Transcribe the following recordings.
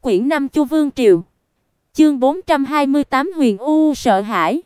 Quyển 5 Chu Vương Triều. Chương 428 Huyền U sợ hãi.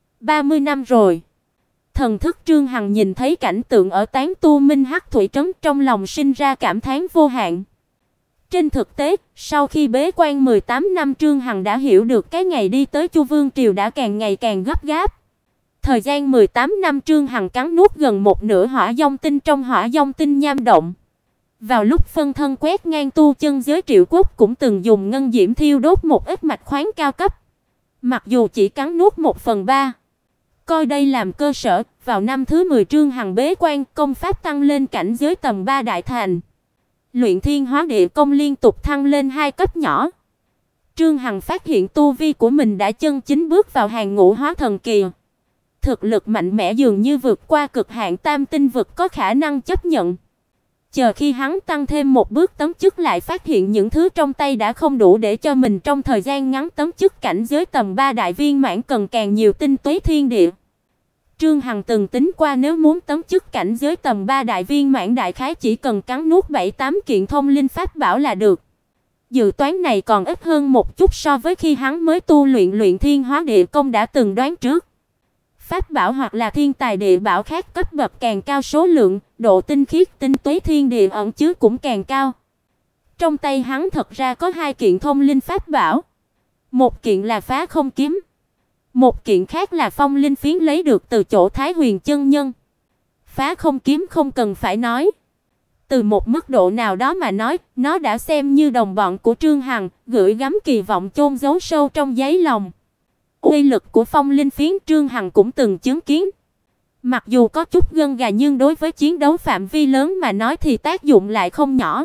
30 năm rồi. Thần thức Trương Hằng nhìn thấy cảnh tượng ở Tán Tu Minh Hắc Thủy trấn, trong lòng sinh ra cảm thán vô hạn. Trên thực tế, sau khi bế quan 18 năm, Trương Hằng đã hiểu được cái ngày đi tới Chu Vương Triều đã càng ngày càng gấp gáp. Thời gian 18 năm, Trương Hằng cắn nuốt gần một nửa hỏa vong tinh trong hỏa vong tinh nham động. Vào lúc phân thân quét ngang tu chân giới Triệu Quốc, cũng từng dùng ngân diễm thiêu đốt một ít mạch khoáng cao cấp. Mặc dù chỉ cắn nuốt 1/3. Coi đây làm cơ sở, vào năm thứ 10 Trương Hằng bế quan, công pháp tăng lên cảnh giới tầm 3 đại thành. Luyện Thiên Hóa Địa công liên tục thăng lên 2 cấp nhỏ. Trương Hằng phát hiện tu vi của mình đã chân chính bước vào hàng ngũ hóa thần kỳ. Thực lực mạnh mẽ dường như vượt qua cực hạn tam tinh vực có khả năng chấp nhận. Chờ khi hắn tăng thêm một bước tấm chức, lại phát hiện những thứ trong tay đã không đủ để cho mình trong thời gian ngắn tấm chức cảnh giới tầm 3 đại viên mãn, cần càng nhiều tinh túy thiên địa. Trương Hằng từng tính qua, nếu muốn tấm chức cảnh giới tầm 3 đại viên mãn, đại khái chỉ cần cắn nuốt 7-8 kiện thông linh pháp bảo là được. Dự toán này còn ít hơn một chút so với khi hắn mới tu luyện Luyện Thiên Hóa Địa công đã từng đoán trước. Pháp bảo hoặc là thiên tài địa bảo khác cấp bậc càng cao, số lượng, độ tinh khiết tinh túy thiên địa ẩn chứa cũng càng cao. Trong tay hắn thật ra có 2 kiện thông linh pháp bảo. Một kiện là Phá Không kiếm, một kiện khác là Phong Linh phiến lấy được từ chỗ Thái Huyền chân nhân. Phá Không kiếm không cần phải nói, từ một mức độ nào đó mà nói, nó đã xem như đồng bọn của Trương Hằng, gửi gắm kỳ vọng chôn giấu sâu trong đáy lòng. Uy lực của Phong Linh phiến Trương Hằng cũng từng chứng kiến. Mặc dù có chút gân gà, nhưng đối với chiến đấu phạm vi lớn mà nói thì tác dụng lại không nhỏ.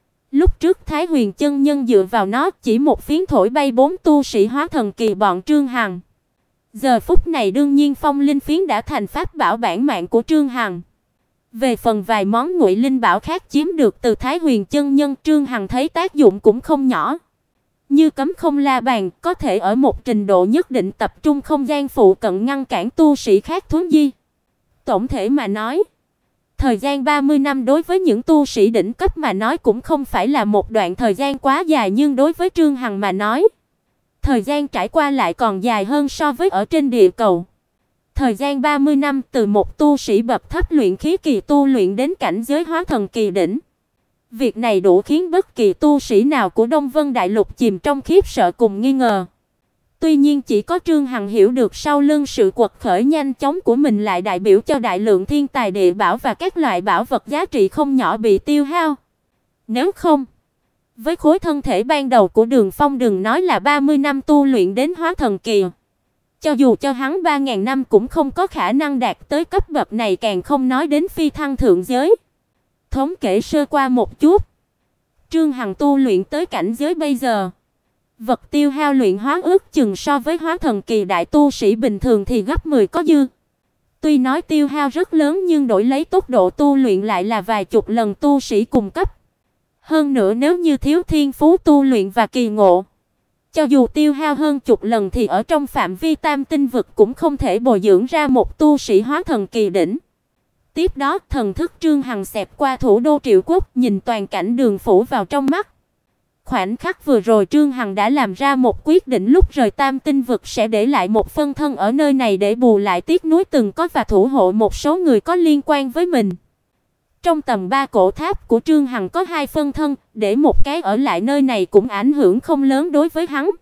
Lúc trước Thái Huyền chân nhân dựa vào nó chỉ một phiến thổi bay 4 tu sĩ hóa thần kỳ bọn Trương Hằng. Giờ phút này đương nhiên Phong Linh phiến đã thành pháp bảo bản mạng của Trương Hằng. Về phần vài món ngụy linh bảo khác chiếm được từ Thái Huyền chân nhân, Trương Hằng thấy tác dụng cũng không nhỏ. Như Cấm Không La Bàn có thể ở một trình độ nhất định tập trung không gian phụ cận, ngăn cản tu sĩ khác thuấn di. Tổng thể mà nói, thời gian 30 năm đối với những tu sĩ đỉnh cấp mà nói cũng không phải là một đoạn thời gian quá dài, nhưng đối với Trương Hằng mà nói, thời gian trải qua lại còn dài hơn so với ở trên địa cầu. Thời gian 30 năm từ một tu sĩ bậc thấp luyện khí kỳ tu luyện đến cảnh giới hóa thần kỳ đỉnh. Việc này đủ khiến bất kỳ tu sĩ nào của Đông Vân Đại Lục chìm trong khiếp sợ cùng nghi ngờ. Tuy nhiên chỉ có Trương Hằng hiểu được sau lưng sự quật khởi nhanh chóng của mình lại đại biểu cho đại lượng thiên tài địa bảo và các loại bảo vật giá trị không nhỏ bị tiêu hao. Nếu không, với khối thân thể ban đầu của Đường Phong, đừng nói là 30 năm tu luyện đến hóa thần kỳ, cho dù cho hắn 3.000 năm cũng không có khả năng đạt tới cấp bậc này, càng không nói đến phi thăng thượng giới. Thống kể sơ qua một chút, Trương Hằng tu luyện tới cảnh giới bây giờ, vật tiêu hao luyện hóa ước chừng so với hóa thần kỳ đại tu sĩ bình thường thì gấp 10 có dư. Tuy nói tiêu hao rất lớn, nhưng đổi lấy tốc độ tu luyện lại là vài chục lần tu sĩ cùng cấp. Hơn nữa nếu như thiếu thiên phú tu luyện và kỳ ngộ, cho dù tiêu hao hơn chục lần thì ở trong phạm vi tam tinh vực cũng không thể bồi dưỡng ra một tu sĩ hóa thần kỳ đỉnh. Tiếp đó, thần thức Trương Hằng xẹt qua thủ đô Triệu Quốc, nhìn toàn cảnh Đường phủ vào trong mắt. Khoảnh khắc vừa rồi Trương Hằng đã làm ra một quyết định, lúc rời tam tinh vực sẽ để lại một phân thân ở nơi này để bù lại tiếc nuối từng có và thủ hộ một số người có liên quan với mình. Trong tầm 3 cổ tháp của Trương Hằng có 2 phân thân, để một cái ở lại nơi này cũng ảnh hưởng không lớn đối với hắn.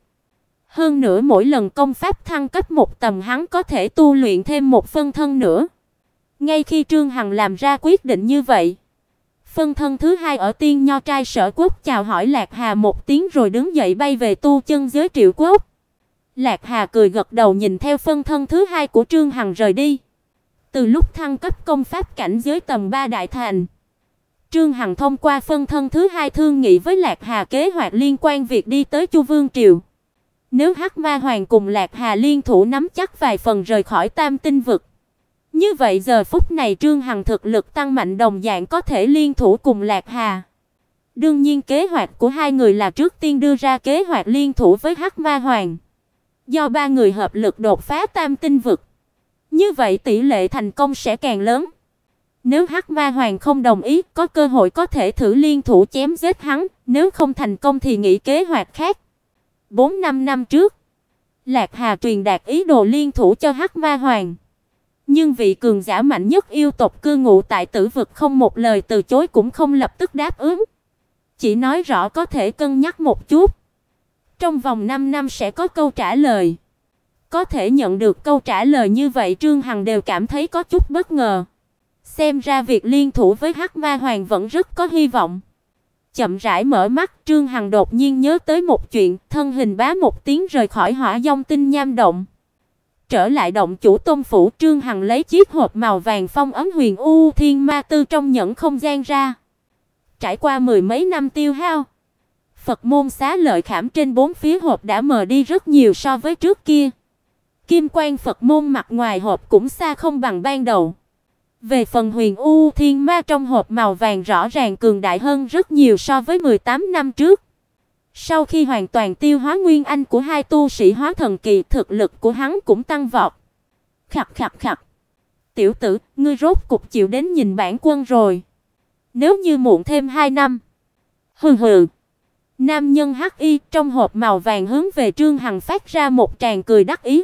Hơn nữa mỗi lần công pháp thăng cấp một tầm, hắn có thể tu luyện thêm một phân thân nữa. Ngay khi Trương Hằng làm ra quyết định như vậy, phân thân thứ 2 ở Tiên Nho Trai Sở Quốc chào hỏi Lạc Hà một tiếng rồi đứng dậy bay về tu chân giới Triệu Quốc. Lạc Hà cười gật đầu nhìn theo phân thân thứ 2 của Trương Hằng rời đi. Từ lúc thăng cấp công pháp cảnh giới tầm 3 đại thành, Trương Hằng thông qua phân thân thứ 2 thương nghị với Lạc Hà kế hoạch liên quan việc đi tới Chu Vương Triều. Nếu Hắc Ma Hoàng cùng Lạc Hà liên thủ nắm chắc vài phần rời khỏi tam tinh vực, như vậy giờ phút này Trương Hằng thực lực tăng mạnh, đồng dạng có thể liên thủ cùng Lạc Hà. Đương nhiên kế hoạch của hai người là trước tiên đưa ra kế hoạch liên thủ với Hắc Ma Hoàng. Do 3 người hợp lực đột phá tam tinh vực, như vậy tỷ lệ thành công sẽ càng lớn. Nếu Hắc Ma Hoàng không đồng ý, có cơ hội có thể thử liên thủ chém giết hắn, nếu không thành công thì nghĩ kế hoạch khác. 4-5 năm trước, Lạc Hà truyền đạt ý đồ liên thủ cho Hắc Ma Hoàng. Nhưng vị cường giả mạnh nhất yêu tộc cư ngụ tại Tử vực không một lời từ chối cũng không lập tức đáp ứng. Chỉ nói rõ có thể cân nhắc một chút. Trong vòng 5 năm sẽ có câu trả lời. Có thể nhận được câu trả lời như vậy, Trương Hằng đều cảm thấy có chút bất ngờ. Xem ra việc liên thủ với Hắc Ma Hoàng vẫn rất có hy vọng. Chậm rãi mở mắt, Trương Hằng đột nhiên nhớ tới một chuyện, thân hình bá một tiếng rời khỏi Hỏa Vong Tinh Nham động. Trở lại động chủ tôn phủ, Trương Hằng lấy chiếc hộp màu vàng phong ấn Huyền U Thiên Ma Tư trong nhẫn không gian ra. Trải qua mười mấy năm tiêu hao, Phật môn xá lợi khảm trên bốn phía hộp đã mờ đi rất nhiều so với trước kia. Kim quang Phật môn mặt ngoài hộp cũng xa không bằng ban đầu. Về phần Huyền U Thiên Ma trong hộp màu vàng rõ ràng cường đại hơn rất nhiều so với 18 năm trước. Sau khi hoàn toàn tiêu hóa nguyên anh của hai tu sĩ hóa thần kỳ, thực lực của hắn cũng tăng vọt. Khặt khặt khặt. Tiểu tử, ngươi rốt cục chịu đến nhìn bản quân rồi. Nếu như muộn thêm 2 năm. Hừ hừ. Nam nhân hắc y trong hộp màu vàng hướng về Trương Hằng phát ra một tràng cười đắc ý.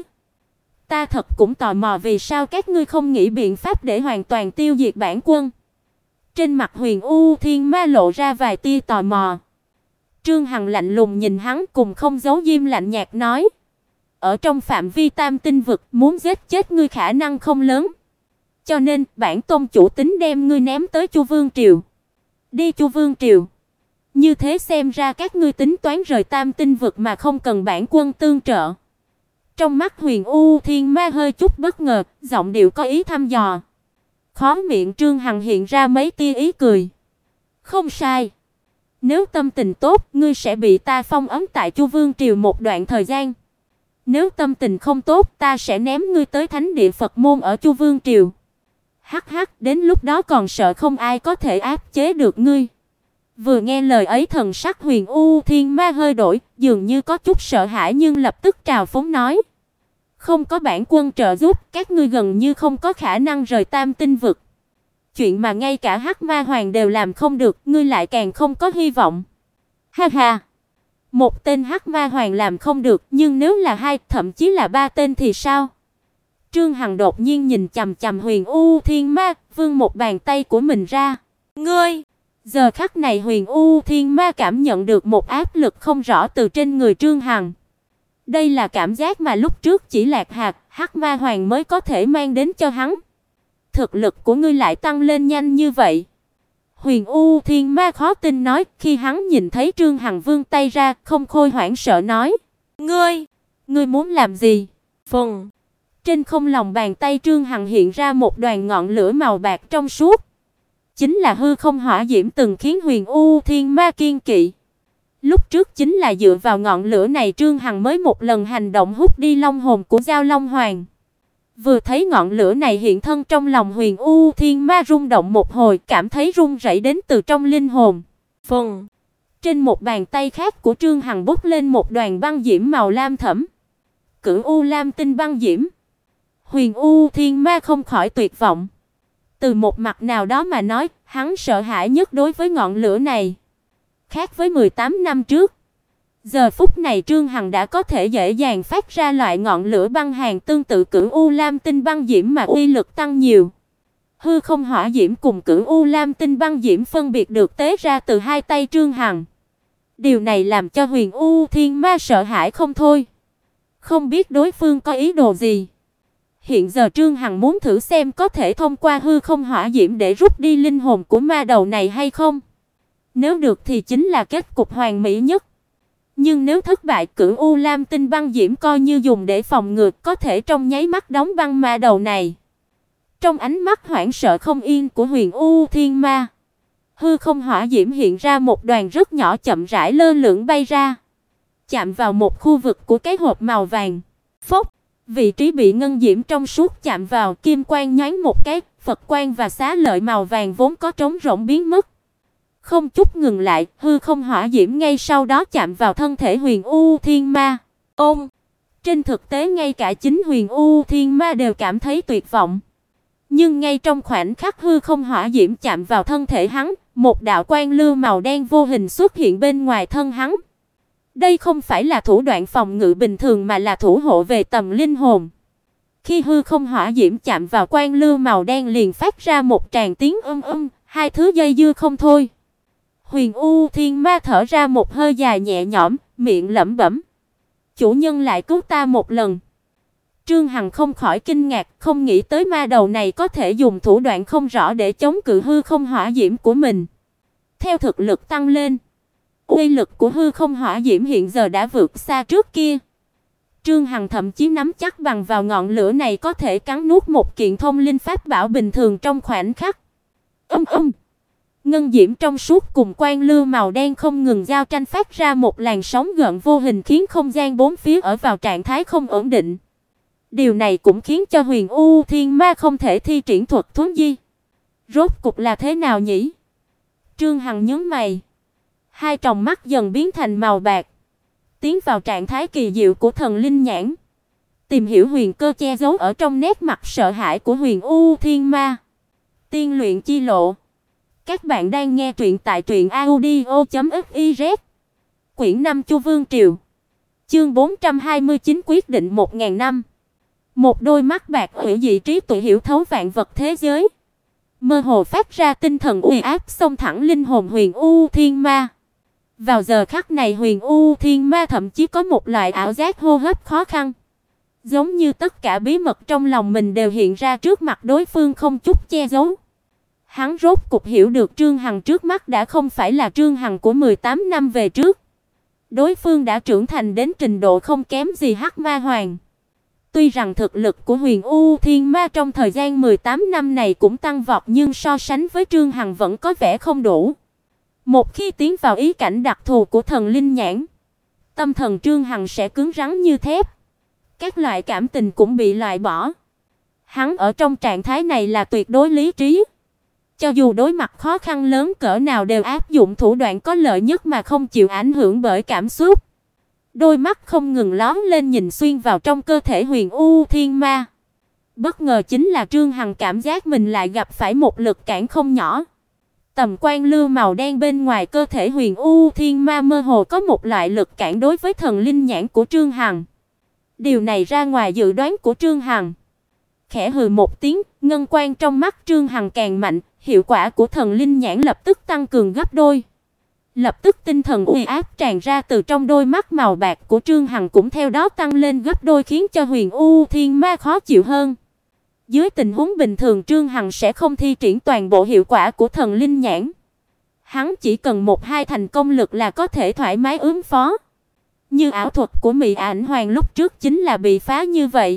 Ta thật cũng tò mò vì sao các ngươi không nghĩ biện pháp để hoàn toàn tiêu diệt bản quân. Trên mặt Huyền U Thiên Ma lộ ra vài tia tò mò. Trương Hằng lạnh lùng nhìn hắn, cùng không giấu diêm lạnh nhạt nói: ở trong phạm vi Tam Tinh vực, muốn giết chết ngươi khả năng không lớn. Cho nên, bản tôn chủ tính đem ngươi ném tới Chu Vương triều. Đi Chu Vương triều. Như thế xem ra các ngươi tính toán rời Tam Tinh vực mà không cần bản quân tương trợ. Trong mắt Huyền U Thiên Ma hơi chút bất ngờ, giọng điệu có ý thăm dò. Khóe miệng Trương Hằng hiện ra mấy tia ý cười. Không sai. Nếu tâm tình tốt, ngươi sẽ bị ta phong ấn tại Chu Vương triều một đoạn thời gian. Nếu tâm tình không tốt, ta sẽ ném ngươi tới thánh địa Phật môn ở Chu Vương triều. Hắc hắc, đến lúc đó còn sợ không ai có thể áp chế được ngươi. Vừa nghe lời ấy, thần sắc Huyền U Thiên Ma hơi đổi, dường như có chút sợ hãi nhưng lập tức trào phúng nói: không có bản quân trợ giúp, các ngươi gần như không có khả năng rời Tam Tinh vực. Chuyện mà ngay cả Hắc Ma Hoàng đều làm không được, ngươi lại càng không có hy vọng. Ha ha. Một tên Hắc Ma Hoàng làm không được, nhưng nếu là hai, thậm chí là ba tên thì sao? Trương Hằng đột nhiên nhìn chằm chằm Huyền U Thiên Ma, vươn một bàn tay của mình ra. Ngươi! Giờ khắc này Huyền U Thiên Ma cảm nhận được một áp lực không rõ từ trên người Trương Hằng. Đây là cảm giác mà lúc trước chỉ Lạc Hà, Hắc Ma Hoàng mới có thể mang đến cho hắn. Thực lực của ngươi lại tăng lên nhanh như vậy. Huyền U Thiên Ma khó tin nói, khi hắn nhìn thấy Trương Hằng vươn tay ra, không khôi hoảng sợ nói: Ngươi muốn làm gì? Phừng. Trên không lòng bàn tay Trương Hằng hiện ra một đoàn ngọn lửa màu bạc trong suốt. Chính là hư không hỏa diễm từng khiến Huyền U Thiên Ma kiêng kỵ. Lúc trước chính là dựa vào ngọn lửa này Trương Hằng mới một lần hành động hút đi long hồn của Giao Long Hoàng. Vừa thấy ngọn lửa này hiện thân, trong lòng Huyền U Thiên Ma rung động một hồi, cảm thấy run rẩy đến từ trong linh hồn. Phừng. Trên một bàn tay khác của Trương Hằng bốc lên một đoàn băng diễm màu lam thẫm. Cửu U Lam Tinh băng diễm. Huyền U Thiên Ma không khỏi tuyệt vọng. Từ một mặt nào đó mà nói, hắn sợ hãi nhất đối với ngọn lửa này. Khác với 18 năm trước, giờ phút này Trương Hằng đã có thể dễ dàng phát ra loại ngọn lửa băng hàn tương tự Cửu U Lam Tinh băng diễm mà uy lực tăng nhiều. Hư không hỏa diễm cùng Cửu U Lam Tinh băng diễm phân biệt được tế ra từ hai tay Trương Hằng. Điều này làm cho Huyền U Thiên Ma sợ hãi không thôi. Không biết đối phương có ý đồ gì. Hiện giờ Trương Hằng muốn thử xem có thể thông qua hư không hỏa diễm để rút đi linh hồn của ma đầu này hay không. Nếu được thì chính là kết cục hoàn mỹ nhất. Nhưng nếu thất bại, Cửu U Lam Tinh băng diễm coi như dùng để phòng ngừa, có thể trong nháy mắt đóng băng ma đầu này. Trong ánh mắt hoảng sợ không yên của Huyền U Thiên Ma, hư không hỏa diễm hiện ra một đoàn rất nhỏ chậm rãi lơ lửng bay ra, chạm vào một khu vực của cái hộp màu vàng. Phốc, vị trí bị ngân diễm trong suốt chạm vào, kim quang nhoáng một cái, Phật quang và xá lợi màu vàng vốn có trống rỗng biến mất. Không chút ngừng lại, hư không hỏa diễm ngay sau đó chạm vào thân thể Huyền U Thiên Ma. Trên thực tế ngay cả chính Huyền U Thiên Ma đều cảm thấy tuyệt vọng. Nhưng ngay trong khoảnh khắc hư không hỏa diễm chạm vào thân thể hắn, một đạo quang lưu màu đen vô hình xuất hiện bên ngoài thân hắn. Đây không phải là thủ đoạn phòng ngự bình thường mà là thủ hộ về tầm linh hồn. Khi hư không hỏa diễm chạm vào quang lưu màu đen liền phát ra một tràng tiếng hai thứ dây dưa không thôi. Huyền U Thiên Ma thở ra một hơi dài nhẹ nhõm, miệng lẩm bẩm: "Chủ nhân lại cứu ta một lần." Trương Hằng không khỏi kinh ngạc, không nghĩ tới ma đầu này có thể dùng thủ đoạn không rõ để chống cự hư không hỏa diễm của mình. Theo thực lực tăng lên, uy lực của hư không hỏa diễm hiện giờ đã vượt xa trước kia. Trương Hằng thậm chí nắm chắc bằng vào ngọn lửa này có thể cắn nuốt một kiện thông linh pháp bảo bình thường trong khoảnh khắc. Ngân diễm trong suốt cùng quang lưu màu đen không ngừng giao tranh phát ra một làn sóng gợn vô hình khiến không gian bốn phía ở vào trạng thái không ổn định. Điều này cũng khiến cho Huyền U Thiên Ma không thể thi triển thuật thuấn di. Rốt cục là thế nào nhỉ? Trương Hằng nhướng mày. Hai tròng mắt dần biến thành màu bạc, tiến vào trạng thái kỳ diệu của thần linh nhãn, tìm hiểu huyền cơ che giấu ở trong nét mặt sợ hãi của Huyền U Thiên Ma. Tiên luyện chi lộ. Các bạn đang nghe truyện tại truyệnaudio.fiz. Quyển 5 Chu Vương Triều. Chương 429 quyết định 1000 năm. Một đôi mắt bạc hủy dị trí tuệ hiểu thấu vạn vật thế giới, mơ hồ phát ra tinh thần uy áp xông thẳng linh hồn Huyền U Thiên Ma. Vào giờ khắc này Huyền U Thiên Ma thậm chí có một loại ảo giác hô hấp khó khăn, giống như tất cả bí mật trong lòng mình đều hiện ra trước mặt đối phương không chút che giấu. Hắn rốt cục hiểu được Trương Hằng trước mắt đã không phải là Trương Hằng của 18 năm về trước. Đối phương đã trưởng thành đến trình độ không kém gì Hắc Ma Hoàng. Tuy rằng thực lực của Huyền U Thiên Ma trong thời gian 18 năm này cũng tăng vọt nhưng so sánh với Trương Hằng vẫn có vẻ không đủ. Một khi tiến vào ý cảnh đặc thù của thần linh nhãn, tâm thần Trương Hằng sẽ cứng rắn như thép. Các loại cảm tình cũng bị loại bỏ. Hắn ở trong trạng thái này là tuyệt đối lý trí. Cho dù đối mặt khó khăn lớn cỡ nào đều áp dụng thủ đoạn có lợi nhất mà không chịu ảnh hưởng bởi cảm xúc. Đôi mắt không ngừng lóe lên nhìn xuyên vào trong cơ thể Huyền U Thiên Ma. Bất ngờ chính là Trương Hằng cảm giác mình lại gặp phải một lực cản không nhỏ. Tầm quang lưu màu đen bên ngoài cơ thể Huyền U Thiên Ma mơ hồ có một loại lực cản đối với thần linh nhãn của Trương Hằng. Điều này ra ngoài dự đoán của Trương Hằng. Khẽ hừ một tiếng, ngân quang trong mắt Trương Hằng càng mạnh, hiệu quả của thần linh nhãn lập tức tăng cường gấp đôi. Lập tức tinh thần uy áp tràn ra từ trong đôi mắt màu bạc của Trương Hằng cũng theo đó tăng lên gấp đôi khiến cho Huyền U Thiên Ma khó chịu hơn. Dưới tình huống bình thường Trương Hằng sẽ không thi triển toàn bộ hiệu quả của thần linh nhãn. Hắn chỉ cần 1-2 thành công lực là có thể thoải mái ứng phó. Như ảo thuật của Mị Ảnh Hoàng lúc trước chính là bị phá như vậy.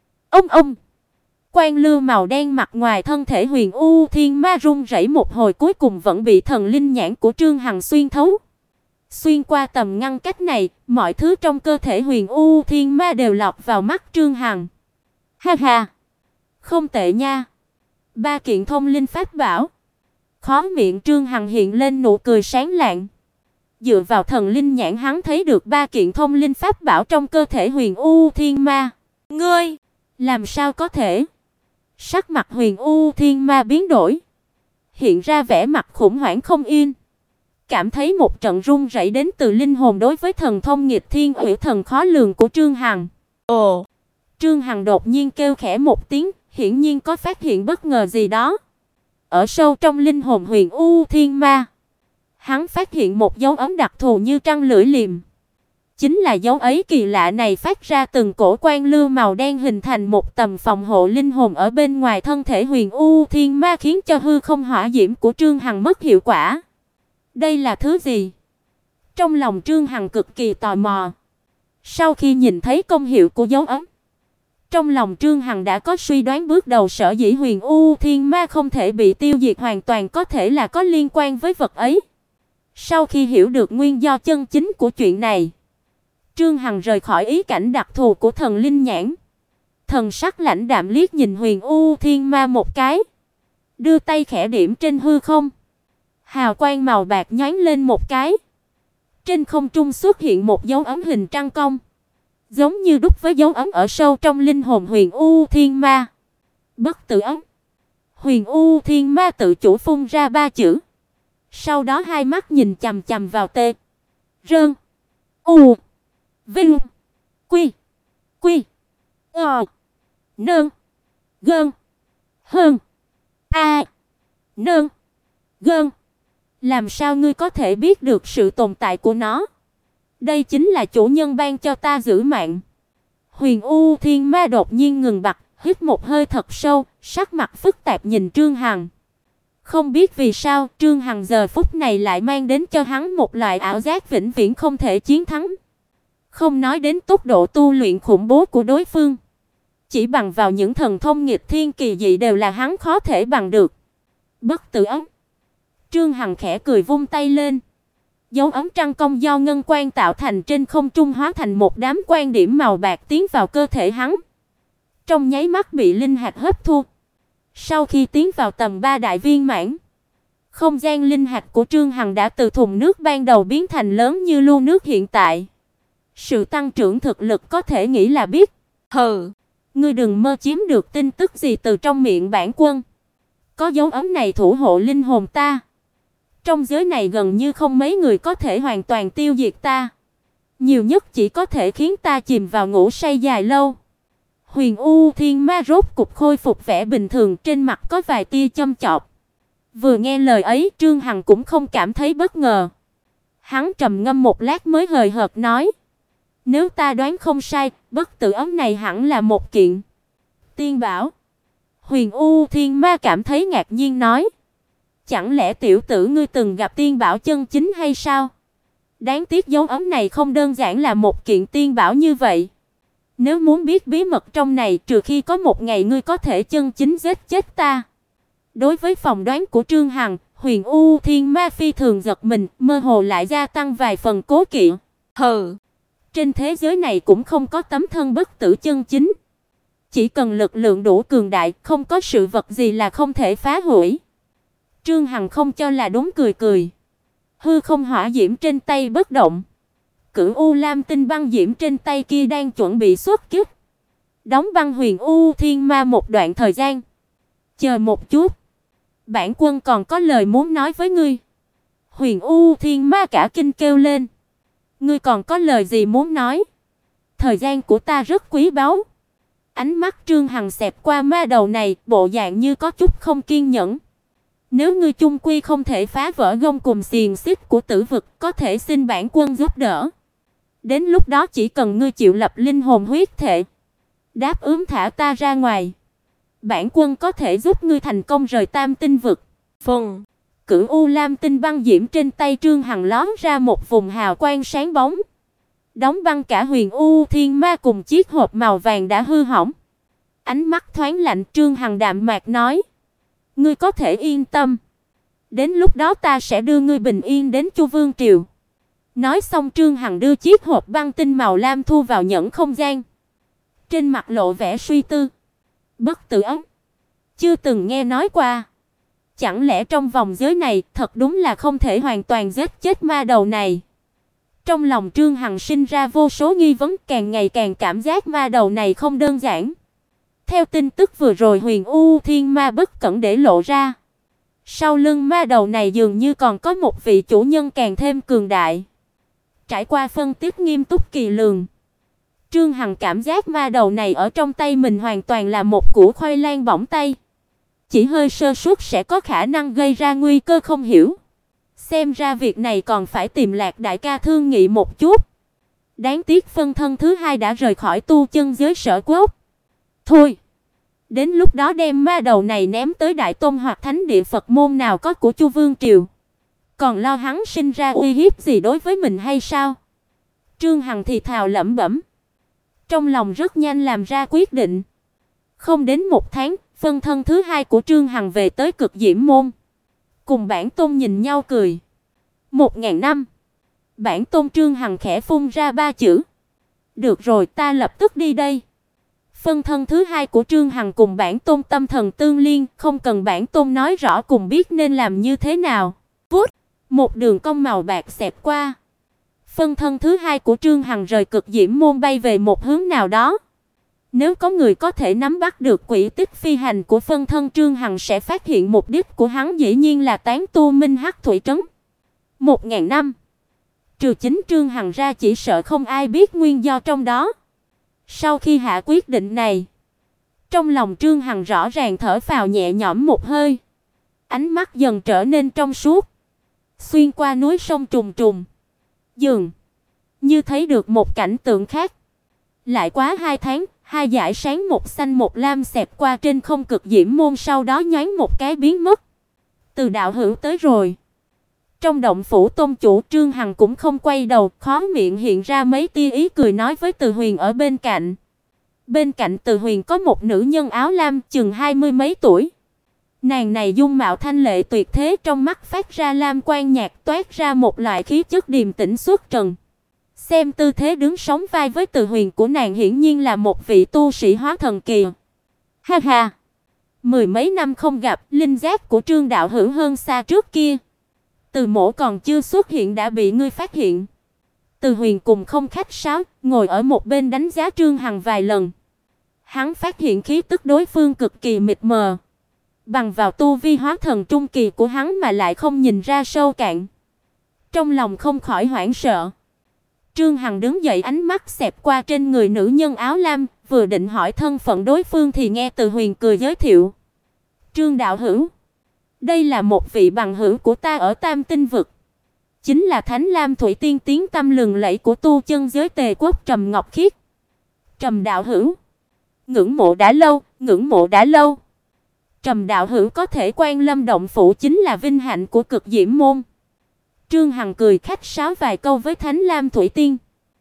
Quang lưu màu đen mặt ngoài thân thể Huyền U Thiên Ma rung rẩy một hồi cuối cùng vẫn bị thần linh nhãn của Trương Hằng xuyên thấu. Xuyên qua tầm ngăn cách này, mọi thứ trong cơ thể Huyền U Thiên Ma đều lọt vào mắt Trương Hằng. Ha ha, không tệ nha. 3 kiện thông linh pháp bảo. Khóe miệng Trương Hằng hiện lên nụ cười sáng lạng. Dựa vào thần linh nhãn hắn thấy được 3 kiện thông linh pháp bảo trong cơ thể Huyền U Thiên Ma. Ngươi, làm sao có thể? Sắc mặt Huyền U Thiên Ma biến đổi, hiện ra vẻ mặt khủng hoảng không yên. Cảm thấy một trận run rẩy đến từ linh hồn đối với thần thông nghịch thiên ủy thần khó lường của Trương Hằng. Ồ! Trương Hằng đột nhiên kêu khẽ một tiếng, hiển nhiên có phát hiện bất ngờ gì đó. Ở sâu trong linh hồn Huyền U Thiên Ma, hắn phát hiện một dấu ấn đặc thù như trăng lưỡi liềm. Chính là dấu ấy kỳ lạ này phát ra từng cổ quang lưu màu đen hình thành một tầm phòng hộ linh hồn ở bên ngoài thân thể Huyền U Thiên Ma khiến cho hư không hỏa diễm của Trương Hằng mất hiệu quả. Đây là thứ gì? Trong lòng Trương Hằng cực kỳ tò mò. Sau khi nhìn thấy công hiệu của dấu ấn, trong lòng Trương Hằng đã có suy đoán bước đầu sở dĩ Huyền U Thiên Ma không thể bị tiêu diệt hoàn toàn có thể là có liên quan với vật ấy. Sau khi hiểu được nguyên do chân chính của chuyện này, Trương Hằng rời khỏi ý cảnh đặc thù của thần linh nhãn. Thần sắc lãnh đạm liếc nhìn Huyền U Thiên Ma một cái, đưa tay khẽ điểm trên hư không. Hào quang màu bạc nhoáng lên một cái. Trên không trung xuất hiện một dấu ấn hình trăng cong, giống như đúc với dấu ấn ở sâu trong linh hồn Huyền U Thiên Ma. Bất tử ấn. Huyền U Thiên Ma tự chủ phun ra ba chữ. Sau đó hai mắt nhìn chằm chằm vào Tê. Rơn. U. Vinh. Quy. Quy. Ờ. Nương. Gơn. Hơn. A. Nương. Gơn. Làm sao ngươi có thể biết được sự tồn tại của nó? Đây chính là chủ nhân ban cho ta giữ mạng. Huyền U Thiên Ma đột nhiên ngừng bặt, hít một hơi thật sâu, sắc mặt phức tạp nhìn Trương Hằng. Không biết vì sao, Trương Hằng giờ phút này lại mang đến cho hắn một loại ảo giác vĩnh viễn không thể chiến thắng. Không nói đến tốc độ tu luyện khủng bố của đối phương, chỉ bằng vào những thần thông nghịch thiên kỳ dị đều là hắn khó thể bằng được. Bất tử ấm. Trương Hằng khẽ cười vung tay lên. Dấu ấm trăng công do ngân quang tạo thành trên không trung hóa thành một đám quang điểm màu bạc tiến vào cơ thể hắn. Trong nháy mắt bị linh hạt hấp thu. Sau khi tiến vào tầm 3 đại viên mãn, không gian linh hạt của Trương Hằng đã từ thùng nước ban đầu biến thành lớn như lu nước hiện tại. Sự tăng trưởng thực lực có thể nghĩ là biết. Hừ, ngươi đừng mơ chiếm được tin tức gì từ trong miệng bản quân. Có dấu ấm này thủ hộ linh hồn ta, trong giới này gần như không mấy người có thể hoàn toàn tiêu diệt ta. Nhiều nhất chỉ có thể khiến ta chìm vào ngủ say dài lâu. Huyền U Thiên Ma rốt cục khôi phục vẻ bình thường, trên mặt có vài tia châm chọc. Vừa nghe lời ấy, Trương Hằng cũng không cảm thấy bất ngờ. Hắn trầm ngâm một lát mới hời hợt nói: "Nếu ta đoán không sai, bất tử ấm này hẳn là một kiện tiên bảo." Huyền U Thiên Ma cảm thấy ngạc nhiên nói: "Chẳng lẽ tiểu tử ngươi từng gặp tiên bảo chân chính hay sao? Đáng tiếc dấu ấm này không đơn giản là một kiện tiên bảo như vậy. Nếu muốn biết bí mật trong này, trừ khi có một ngày ngươi có thể chân chính giết chết ta." Đối với phỏng đoán của Trương Hằng, Huyền U Thiên Ma phi thường giật mình, mơ hồ lại gia tăng vài phần cố kỵ. Hừ, trên thế giới này cũng không có tấm thân bất tử chân chính. Chỉ cần lực lượng đủ cường đại, không có sự vật gì là không thể phá hủy. Trương Hằng không cho là đúng, cười cười. Hư không hỏa diễm trên tay bất động. Cửu U Lam tinh băng diễm trên tay kia đang chuẩn bị xuất kích. Đóng băng Huyền U Thiên Ma một đoạn thời gian. Chờ một chút, bản quân còn có lời muốn nói với ngươi. Huyền U Thiên Ma cả kinh kêu lên: "Ngươi còn có lời gì muốn nói? Thời gian của ta rất quý báu." Ánh mắt Trương Hằng xẹt qua ma đầu này, bộ dạng như có chút không kiên nhẫn. "Nếu ngươi chung quy không thể phá vỡ gông cùm xiềng xích của tử vực, có thể xin bản quân giúp đỡ. Đến lúc đó chỉ cần ngươi chịu lập linh hồn huyết thể, đáp ứng thả ta ra ngoài, bản quân có thể giúp ngươi thành công rời Tam Tinh vực." Phần Cửu U Lam tinh băng diễm trên tay Trương Hằng lóe ra một vùng hào quang sáng bóng, đóng băng cả Huyền U Thiên Ma cùng chiếc hộp màu vàng đã hư hỏng. Ánh mắt thoáng lạnh, Trương Hằng đạm mạc nói: "Ngươi có thể yên tâm, đến lúc đó ta sẽ đưa ngươi bình yên đến Chu Vương triều." Nói xong, Trương Hằng đưa chiếc hộp băng tinh màu lam thu vào nhẫn không gian. Trên mặt lộ vẻ suy tư. Bất tử ấm, chưa từng nghe nói qua. Chẳng lẽ trong vòng giới này thật đúng là không thể hoàn toàn giết chết ma đầu này? Trong lòng Trương Hằng sinh ra vô số nghi vấn, càng ngày càng cảm giác ma đầu này không đơn giản. Theo tin tức vừa rồi Huyền U Thiên Ma bất cẩn để lộ ra, sau lưng ma đầu này dường như còn có một vị chủ nhân càng thêm cường đại. Trải qua phân tích nghiêm túc kỳ lường, Trương Hằng cảm giác ma đầu này ở trong tay mình hoàn toàn là một củ khoai lang bỏng tay. Chỉ hơi sơ suất sẽ có khả năng gây ra nguy cơ không hiểu. Xem ra việc này còn phải tìm Lạc đại ca thương nghị một chút. Đáng tiếc phân thân thứ hai đã rời khỏi tu chân giới Sở Quốc. Thôi, đến lúc đó đem ma đầu này ném tới Đại Tôn hoặc Thánh địa Phật môn nào có của Chu Vương triều, còn lo hắn sinh ra uy hiếp gì đối với mình hay sao? Trương Hằng thì thào lẩm bẩm, trong lòng rất nhanh làm ra quyết định. Không đến một tháng, phân thân thứ hai của Trương Hằng về tới Cực Diễm môn, cùng bản tôn nhìn nhau cười. 1000 năm. Bản tôn Trương Hằng khẽ phun ra ba chữ. Được rồi, ta lập tức đi đây. Phân thân thứ hai của Trương Hằng cùng bản tôn tâm thần tương liên, không cần bản tôn nói rõ cùng biết nên làm như thế nào. Vút, một đường cong màu bạc xẹt qua. Phân thân thứ hai của Trương Hằng rời Cực Diễm môn bay về một hướng nào đó. Nếu có người có thể nắm bắt được quỹ tích phi hành của phân thân Trương Hằng sẽ phát hiện mục đích của hắn dĩ nhiên là tán tu Minh Hắc Thủy trấn. 1000 năm. Trừ chính Trương Hằng ra chỉ sợ không ai biết nguyên do trong đó. Sau khi hạ quyết định này, trong lòng Trương Hằng rõ ràng thở phào nhẹ nhõm một hơi. Ánh mắt dần trở nên trong suốt. Xuyên qua núi sông trùng trùng, dường như thấy được một cảnh tượng khác. Lại quá 2 tháng, hai dải sáng một xanh một lam xẹt qua trên không cực diễm môn, sau đó nhoáng một cái biến mất. Từ đạo hữu tới rồi. Trong động phủ tôn chủ, Trương Hằng cũng không quay đầu, khóe miệng hiện ra mấy tia ý cười nói với Từ Huyền ở bên cạnh. Bên cạnh Từ Huyền có một nữ nhân áo lam chừng 20 mấy tuổi. Nàng này dung mạo thanh lệ tuyệt thế, trong mắt phát ra lam quang nhạt, toát ra một loại khí chất điềm tĩnh xuất trần. Xem tư thế đứng sóng vai với Từ Huyền của nàng hiển nhiên là một vị tu sĩ hóa thần kỳ. Ha ha, 10 mấy năm không gặp, linh giác của Trương đạo hữu hơn xa trước kia. Từ mỗ còn chưa xuất hiện đã bị ngươi phát hiện. Từ Huyền cùng không khách sáo, ngồi ở một bên đánh giá Trương Hằng vài lần. Hắn phát hiện khí tức đối phương cực kỳ mịt mờ. Bằng vào tu vi hóa thần trung kỳ của hắn mà lại không nhìn ra sâu cạn. Trong lòng không khỏi hoảng sợ. Trương Hằng đứng dậy, ánh mắt xẹt qua trên người nữ nhân áo lam, vừa định hỏi thân phận đối phương thì nghe Từ Huyền cười giới thiệu. Trương đạo hữu, đây là một vị bằng hữu của ta ở Tam Tinh vực, chính là Thánh Lam Thủy Tiên tiếng tăm lừng lẫy của tu chân giới Tề quốc Trầm Ngọc Khiết. Trầm đạo hữu, ngưỡng mộ đã lâu, ngưỡng mộ đã lâu. Trầm đạo hữu có thể quan lâm động phủ chính là vinh hạnh của cực diễm môn. Trương Hằng cười khách sáo vài câu với Thánh Lam Thủy Tiên.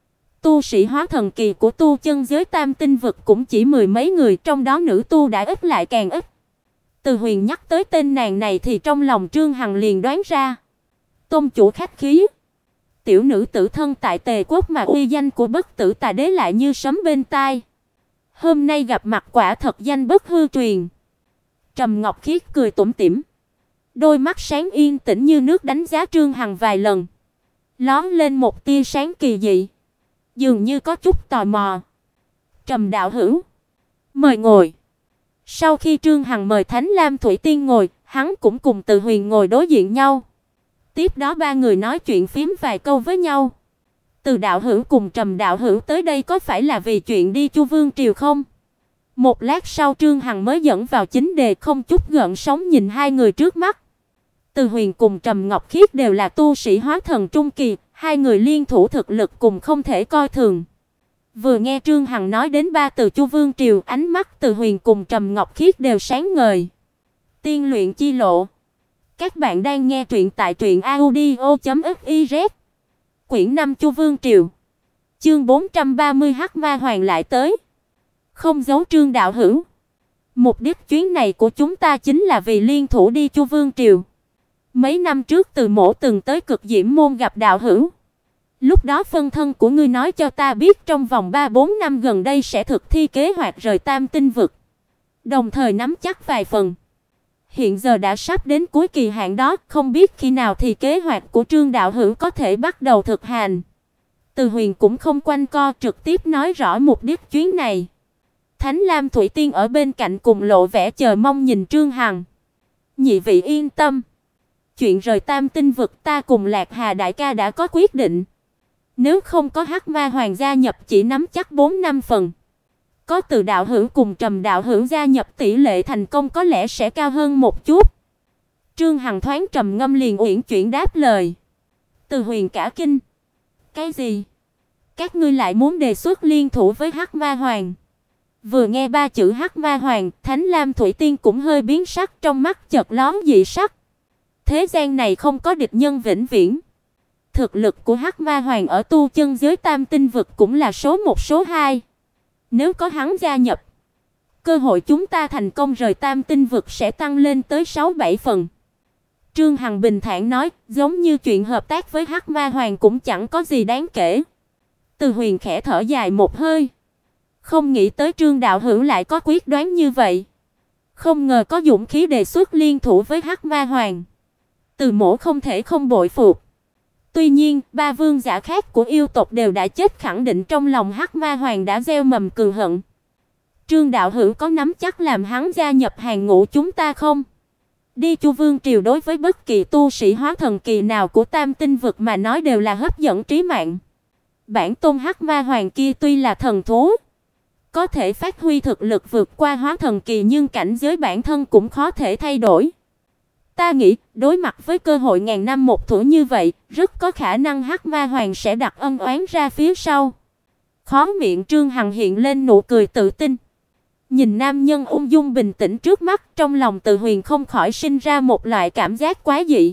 Tu sĩ hóa thần kỳ của tu chân giới Tam Tinh vực cũng chỉ 10 mấy người, trong đó nữ tu đã ít lại càng ít. Từ Huyền nhắc tới tên nàng này thì trong lòng Trương Hằng liền đoán ra. Tôn chủ khách khí. Tiểu nữ tử thân tại Tề quốc mà uy danh của Bất Tử Tà Đế lại như sấm bên tai. Hôm nay gặp mặt quả thật danh bất hư truyền. Trầm Ngọc Khiết cười tủm tỉm, đôi mắt sáng yên tĩnh như nước đánh giá Trương Hằng vài lần, lóe lên một tia sáng kỳ dị, dường như có chút tò mò. Trầm đạo hữu, mời ngồi. Sau khi Trương Hằng mời Thánh Lam Thủy Tiên ngồi, hắn cũng cùng Từ Huyền ngồi đối diện nhau. Tiếp đó ba người nói chuyện phím vài câu với nhau. Từ đạo hữu cùng Trầm đạo hữu tới đây có phải là vì chuyện đi Chu Vương triều không? Một lát sau Trương Hằng mới dẫn vào chính đề, không chút gợn sóng nhìn hai người trước mắt. Từ Huyền cùng Trầm Ngọc Khiết đều là tu sĩ hóa thần trung kỳ, hai người liên thủ thực lực cùng không thể coi thường. Vừa nghe Trương Hằng nói đến ba từ Chu Vương triều, ánh mắt Từ Huyền cùng Trầm Ngọc Khiết đều sáng ngời. Tiên luyện chi lộ. Các bạn đang nghe truyện tại truyệnaudio.fiz. Quyển 5 Chu Vương triều. Chương 430 Hắc Ma Hoàng lại tới. Không giấu Trương đạo hữu, mục đích chuyến này của chúng ta chính là vì liên thủ đi Chu Vương triều. Mấy năm trước Từ mỗ từng tới Cực Diễm môn gặp đạo hữu. Lúc đó phân thân của ngươi nói cho ta biết trong vòng 3-4 năm gần đây sẽ thực thi kế hoạch rời Tam Tinh vực, đồng thời nắm chắc vài phần. Hiện giờ đã sắp đến cuối kỳ hạn đó, không biết khi nào thì kế hoạch của Trương đạo hữu có thể bắt đầu thực hành. Từ Huyền cũng không quanh co, trực tiếp nói rõ mục đích chuyến này. Thánh Lam Thủy Tiên ở bên cạnh cùng lộ vẻ chờ mong nhìn Trương Hằng. Nhị vị yên tâm, chuyện rời Tam Tinh vực ta cùng Lạc Hà đại ca đã có quyết định. Nếu không có Hắc Ma Hoàng gia nhập chỉ nắm chắc 4-5 phần. Có Từ đạo hữu cùng Trầm đạo hữu gia nhập tỷ lệ thành công có lẽ sẽ cao hơn một chút. Trương Hằng thoáng trầm ngâm liền uyển chuyển đáp lời. Từ Huyền cả kinh. Cái gì? Các ngươi lại muốn đề xuất liên thủ với Hắc Ma Hoàng? Vừa nghe ba chữ Hắc Ma Hoàng, Thánh Lam Thủy Tiên cũng hơi biến sắc, trong mắt chợt lóe dị sắc. Thế gian này không có địch nhân vĩnh viễn. Thực lực của Hắc Ma Hoàng ở tu chân giới Tam Tinh vực cũng là số 1 số 2. Nếu có hắn gia nhập, cơ hội chúng ta thành công rời Tam Tinh vực sẽ tăng lên tới 6-7 phần. Trương Hằng bình thản nói, giống như chuyện hợp tác với Hắc Ma Hoàng cũng chẳng có gì đáng kể. Từ Huyền khẽ thở dài một hơi. Không nghĩ tới Trương đạo hữu lại có quyết đoán như vậy. Không ngờ có dũng khí đề xuất liên thủ với Hắc Ma Hoàng. Từ mỗ không thể không bội phục. Tuy nhiên, ba vương giả khác của yêu tộc đều đã chết, khẳng định trong lòng Hắc Ma Hoàng đã gieo mầm cừu hận. Trương đạo hữu có nắm chắc làm hắn gia nhập hàng ngũ chúng ta không? Đi Chu Vương triều đối với bất kỳ tu sĩ hóa thần kỳ nào của Tam Tinh vực mà nói đều là hấp dẫn trí mạng. Bản tôn Hắc Ma Hoàng kia tuy là thần thú, có thể phát huy thực lực vượt qua hóa thần kỳ, nhưng cảnh giới bản thân cũng khó thể thay đổi. Ta nghĩ, đối mặt với cơ hội ngàn năm một thủa như vậy, rất có khả năng Hắc Ma Hoàng sẽ đặt ân oán ra phía sau. Khóe miệng Trương Hằng hiện lên nụ cười tự tin. Nhìn nam nhân ung dung bình tĩnh trước mắt, trong lòng Từ Huyền không khỏi sinh ra một loại cảm giác quái dị.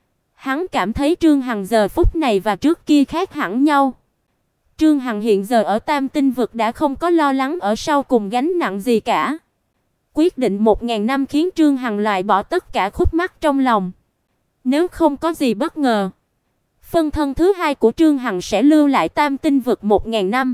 Hắn cảm thấy Trương Hằng giờ phút này và trước kia khác hẳn nhau. Trương Hằng hiện giờ ở Tam Tinh vực đã không có lo lắng ở sau cùng gánh nặng gì cả. Quyết định 1000 năm khiến Trương Hằng loại bỏ tất cả khúc mắc trong lòng. Nếu không có gì bất ngờ, phân thân thứ hai của Trương Hằng sẽ lưu lại Tam Tinh vực 1000 năm.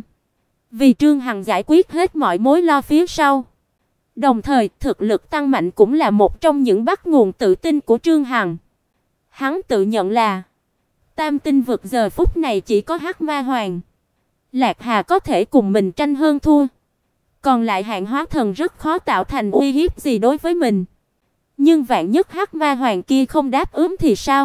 Vì Trương Hằng giải quyết hết mọi mối lo phía sau. Đồng thời, thực lực tăng mạnh cũng là một trong những bắt nguồn tự tin của Trương Hằng. Hắn tự nhận là Tam Tinh vực giờ phút này chỉ có Hắc Ma Hoàng, Lạc Hà có thể cùng mình tranh hơn thua. Còn lại hạng hóa thần rất khó tạo thành uy hiếp gì đối với mình. Nhưng vạn nhất Hắc Ma Hoàng kia không đáp ứng thì sao?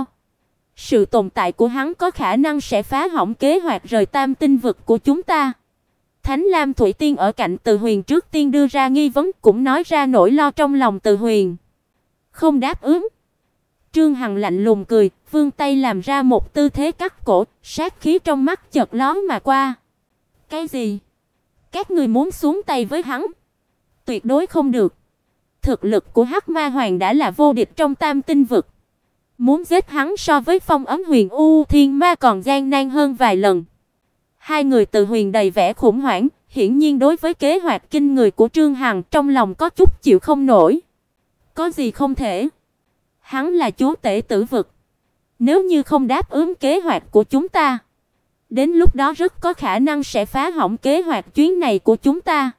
Sự tồn tại của hắn có khả năng sẽ phá hỏng kế hoạch rời Tam Tinh vực của chúng ta. Thánh Lam Thủy Tiên ở cạnh Từ Huyền trước tiên đưa ra nghi vấn, cũng nói ra nỗi lo trong lòng Từ Huyền. Không đáp ứng. Trương Hằng lạnh lùng cười, vươn tay làm ra một tư thế cắt cổ, sát khí trong mắt chợt lóe mà qua. Cái gì? Các ngươi muốn xuống tay với hắn? Tuyệt đối không được. Thực lực của Hắc Ma Hoàng đã là vô địch trong Tam Tinh vực. Muốn giết hắn so với Phong Ấm Huyền U Thiên Ma còn gian nan hơn vài lần. Hai người Từ Huyền đầy vẻ khủng hoảng, hiển nhiên đối với kế hoạch kinh người của Trương Hằng trong lòng có chút chịu không nổi. Có gì không thể? Hắn là chúa tể Tử vực. Nếu như không đáp ứng kế hoạch của chúng ta, đến lúc đó rất có khả năng sẽ phá hỏng kế hoạch chuyến này của chúng ta.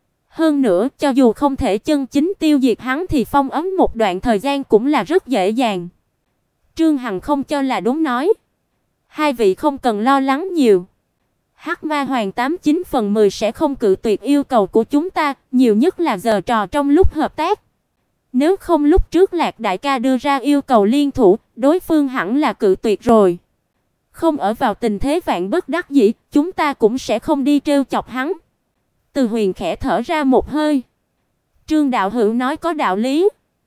Hơn nữa, cho dù không thể chân chính tiêu diệt hắn thì phong ấn một đoạn thời gian cũng là rất dễ dàng. Trương Hằng không cho là đúng nói. Hai vị không cần lo lắng nhiều. Hắc Ma Hoàng 89/10 sẽ không cự tuyệt yêu cầu của chúng ta, nhiều nhất là giở trò trong lúc hợp tác. Nếu không lúc trước Lạc đại ca đưa ra yêu cầu liên thủ, đối phương hẳn là cự tuyệt rồi. Không ở vào tình thế vạn bất đắc dĩ, chúng ta cũng sẽ không đi trêu chọc hắn. Từ Huyền khẽ thở ra một hơi. Trương đạo hữu nói có đạo lý.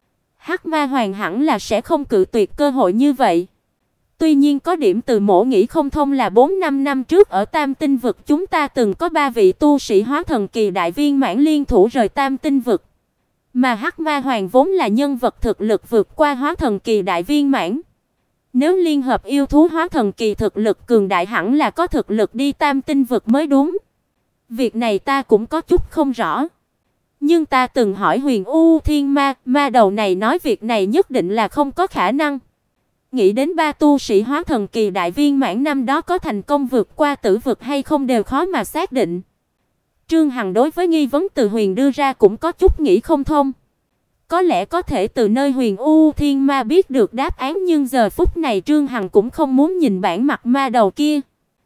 Hắc Ma Hoàng hẳn là sẽ không cự tuyệt cơ hội như vậy. Tuy nhiên có điểm Từ Mỗ nghĩ không thông là 4-5 năm trước ở Tam Tinh vực chúng ta từng có 3 vị tu sĩ hóa thần kỳ đại viên mãn liên thủ rời Tam Tinh vực. Mà Hắc Ma Hoàng vốn là nhân vật thực lực vượt qua hóa thần kỳ đại viên mãn. Nếu liên hợp yêu thú hóa thần kỳ thực lực cường đại hẳn là có thực lực đi Tam Tinh vực mới đúng. Việc này ta cũng có chút không rõ. Nhưng ta từng hỏi Huyền U Thiên Ma, ma đầu này nói việc này nhất định là không có khả năng. Nghĩ đến 3 tu sĩ hóa thần kỳ đại viên mãn năm đó có thành công vượt qua Tử vực hay không đều khó mà xác định. Trương Hằng đối với nghi vấn Từ Huyền đưa ra cũng có chút nghĩ không thông. Có lẽ có thể từ nơi Huyền U Thiên Ma biết được đáp án, nhưng giờ phút này Trương Hằng cũng không muốn nhìn bản mặt ma đầu kia.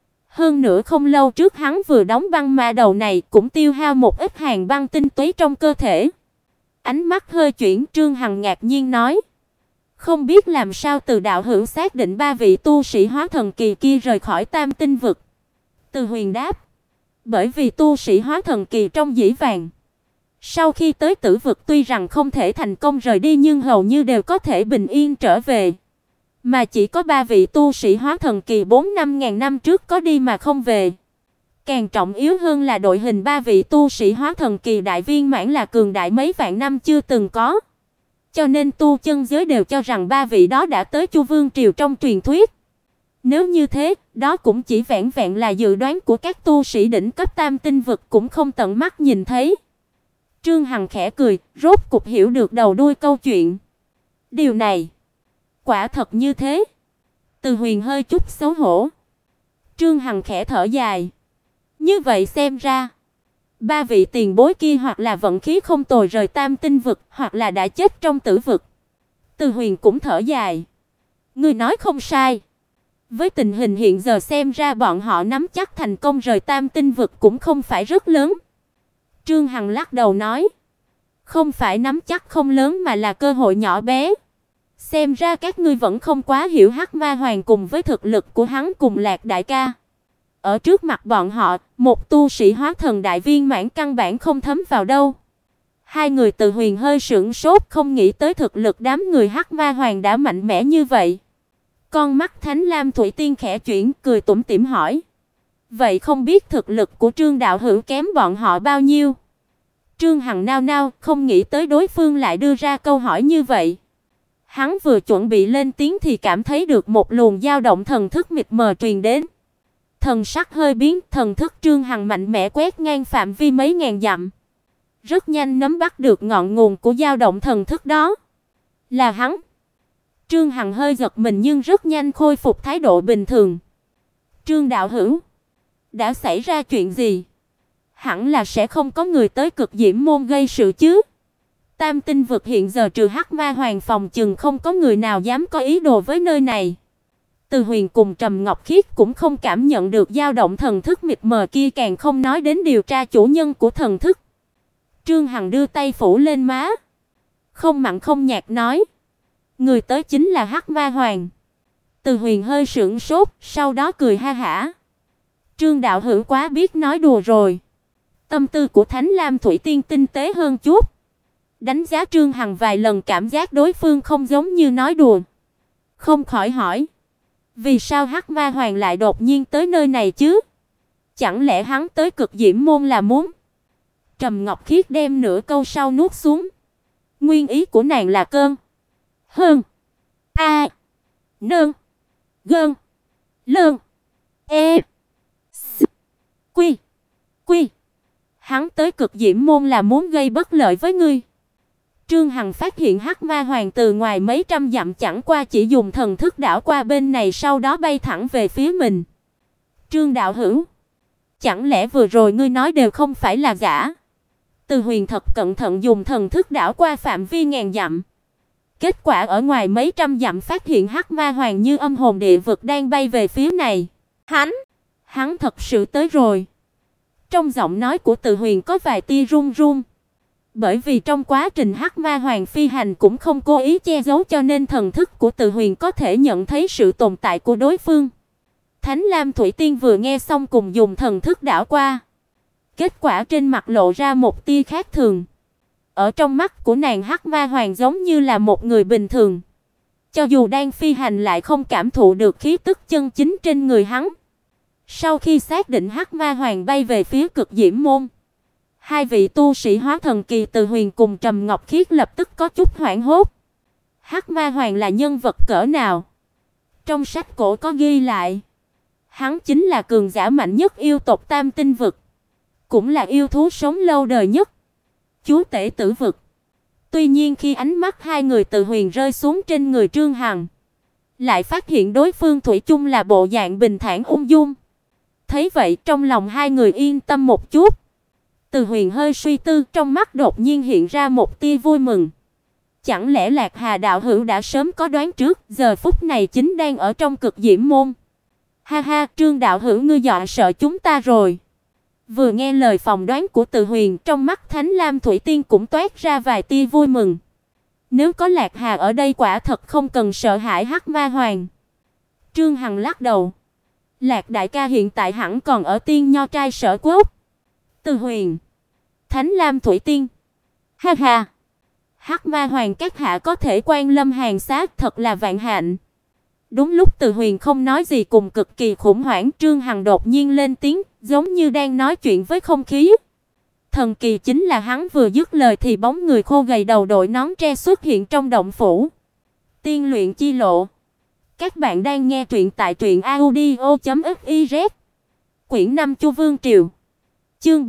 Hơn nữa không lâu trước hắn vừa đóng băng ma đầu này cũng tiêu hao một ít hàn băng tinh túy trong cơ thể. Ánh mắt hơi chuyển, Trương Hằng ngạc nhiên nói: "Không biết làm sao Từ đạo hữu xác định 3 vị tu sĩ hóa thần kỳ kia rời khỏi Tam Tinh vực?" Từ Huyền đáp: "Bởi vì tu sĩ hóa thần kỳ trong dĩ vàng, sau khi tới Tử vực tuy rằng không thể thành công rời đi nhưng hầu như đều có thể bình yên trở về. Mà chỉ có 3 vị tu sĩ hóa thần kỳ 4-5 ngàn năm trước có đi mà không về. Càng trọng yếu hơn là đội hình 3 vị tu sĩ hóa thần kỳ đại viên mãn là cường đại mấy vạn năm chưa từng có. Cho nên tu chân giới đều cho rằng 3 vị đó đã tới Chu Vương triều trong truyền thuyết. Nếu như thế, đó cũng chỉ vẹn vẹn là dự đoán của các tu sĩ đỉnh cấp Tam Tinh vực cũng không tận mắt nhìn thấy." Trương Hằng khẽ cười, rốt cục hiểu được đầu đuôi câu chuyện. Điều này quả thật như thế. Từ Huyền hơi chút xấu hổ. Trương Hằng khẽ thở dài. Như vậy xem ra, 3 vị tiền bối kia hoặc là vận khí không tồi rời Tam Tinh vực, hoặc là đã chết trong Tử vực. Từ Huyền cũng thở dài. Ngươi nói không sai. Với tình hình hiện giờ xem ra bọn họ nắm chắc thành công rời Tam Tinh vực cũng không phải rất lớn. Trương Hằng lắc đầu nói, không phải nắm chắc không lớn mà là cơ hội nhỏ bé. Xem ra các ngươi vẫn không quá hiểu Hắc Ma Hoàng cùng với thực lực của hắn cùng Lạc đại ca. Ở trước mặt bọn họ, một tu sĩ hóa thần đại viên mãn căn bản không thấm vào đâu. Hai người Từ Huyền hơi sửng sốt, không nghĩ tới thực lực đám người Hắc Ma Hoàng đã mạnh mẽ như vậy. Con mắt Thánh Lam Thủy Tiên khẽ chuyển, cười tủm tỉm hỏi, vậy không biết thực lực của Trương đạo hữu kém bọn họ bao nhiêu? Trương Hằng nao nao, không nghĩ tới đối phương lại đưa ra câu hỏi như vậy. Hắn vừa chuẩn bị lên tiếng thì cảm thấy được một luồng dao động thần thức mịt mờ truyền đến. Thần sắc hơi biến, thần thức Trương Hằng mạnh mẽ quét ngang phạm vi mấy ngàn dặm. Rất nhanh nắm bắt được ngọn nguồn của dao động thần thức đó. Là hắn. Trương Hằng hơi giật mình nhưng rất nhanh khôi phục thái độ bình thường. Trương đạo hữu, đã xảy ra chuyện gì? Hẳn là sẽ không có người tới Cực Diễm môn gây sự chứ? Tam tinh vực hiện giờ trừ Hắc Ma Hoàng phòng chừng không có người nào dám có ý đồ với nơi này. Từ Huyền cùng Trầm Ngọc Khiết cũng không cảm nhận được dao động thần thức mịt mờ kia, càng không nói đến điều tra chủ nhân của thần thức. Trương Hằng đưa tay phủ lên má, không mặn không nhạt nói, người tới chính là Hắc Ma Hoàng. Từ Huyền hơi sững sốt, sau đó cười ha hả. Trương đạo hữu quá biết nói đùa rồi. Tâm tư của Thánh Lam Thủy Tiên tinh tế hơn chút. Đánh giá Trương Hằng vài lần, cảm giác đối phương không giống như nói đùa. Không khỏi hỏi, vì sao Hắc Ma Hoàng lại đột nhiên tới nơi này chứ? Chẳng lẽ hắn tới Cực Diễm môn là muốn? Trầm Ngọc Khiết đem nửa câu sau nuốt xuống. Nguyên ý của nàng là cơn, hơn, a, nương, gơn, lơn, e, s, quy, quy. Hắn tới Cực Diễm môn là muốn gây bất lợi với ngươi. Trương Hằng phát hiện Hắc Ma Hoàng từ ngoài mấy trăm dặm chẳng qua chỉ dùng thần thức đảo qua bên này, sau đó bay thẳng về phía mình. Trương đạo hữu, chẳng lẽ vừa rồi ngươi nói đều không phải là giả? Từ Huyền thật cẩn thận dùng thần thức đảo qua phạm vi ngàn dặm. Kết quả ở ngoài mấy trăm dặm phát hiện Hắc Ma Hoàng như âm hồn địa vực đang bay về phía này. Hắn thật sự tới rồi. Trong giọng nói của Từ Huyền có vài tia run run. Bởi vì trong quá trình Hắc Ma Hoàng phi hành cũng không cố ý che giấu, cho nên thần thức của Từ Huyền có thể nhận thấy sự tồn tại của đối phương. Thánh Lam Thủy Tiên vừa nghe xong cùng dùng thần thức đảo qua. Kết quả trên mặt lộ ra một tia khác thường. Ở trong mắt của nàng, Hắc Ma Hoàng giống như là một người bình thường. Cho dù đang phi hành lại không cảm thụ được khí tức chân chính trên người hắn. Sau khi xác định Hắc Ma Hoàng bay về phía Cực Diễm môn, hai vị tu sĩ hóa thần kỳ Từ Huyền cùng Trầm Ngọc Khiết lập tức có chút hoảng hốt. Hắc Ma Hoàng là nhân vật cỡ nào? Trong sách cổ có ghi lại, hắn chính là cường giả mạnh nhất yêu tộc Tam tinh vực, cũng là yêu thú sống lâu đời nhất, chúa tể tử vực. Tuy nhiên khi ánh mắt hai người Từ Huyền rơi xuống trên người Trương Hằng, lại phát hiện đối phương thủy chung là bộ dạng bình thản ung dung. Thấy vậy trong lòng hai người yên tâm một chút. Từ Huyền hơi suy tư, trong mắt đột nhiên hiện ra một tia vui mừng. Chẳng lẽ Lạc Hà đạo hữu đã sớm có đoán trước, giờ phút này chính đang ở trong Cực Diễm môn? Ha ha, Trương đạo hữu ngươi dọa sợ chúng ta rồi. Vừa nghe lời phỏng đoán của Từ Huyền, trong mắt Thánh Lam Thủy Tiên cũng toát ra vài tia vui mừng. Nếu có Lạc Hà ở đây quả thật không cần sợ hãi Hắc Ma Hoàng. Trương Hằng lắc đầu. Lạc đại ca hiện tại hẳn còn ở Tiên Nho trai Sở Quốc. Từ Huyền, Thánh Lam Thủy Tiên. Ha ha. Hắc Ma Hoàng các hạ có thể quan lâm hàng sát thật là vạn hạnh. Đúng lúc Từ Huyền không nói gì cùng cực kỳ khủng hoảng, Trương Hằng đột nhiên lên tiếng, giống như đang nói chuyện với không khí. Thần kỳ chính là hắn vừa dứt lời thì bóng người khô gầy đầu đội nón tre xuất hiện trong động phủ. Tiên luyện chi lộ. Các bạn đang nghe truyện tại truyệnaudio.fiz. Quyển 5 Chu Vương Triều. Chương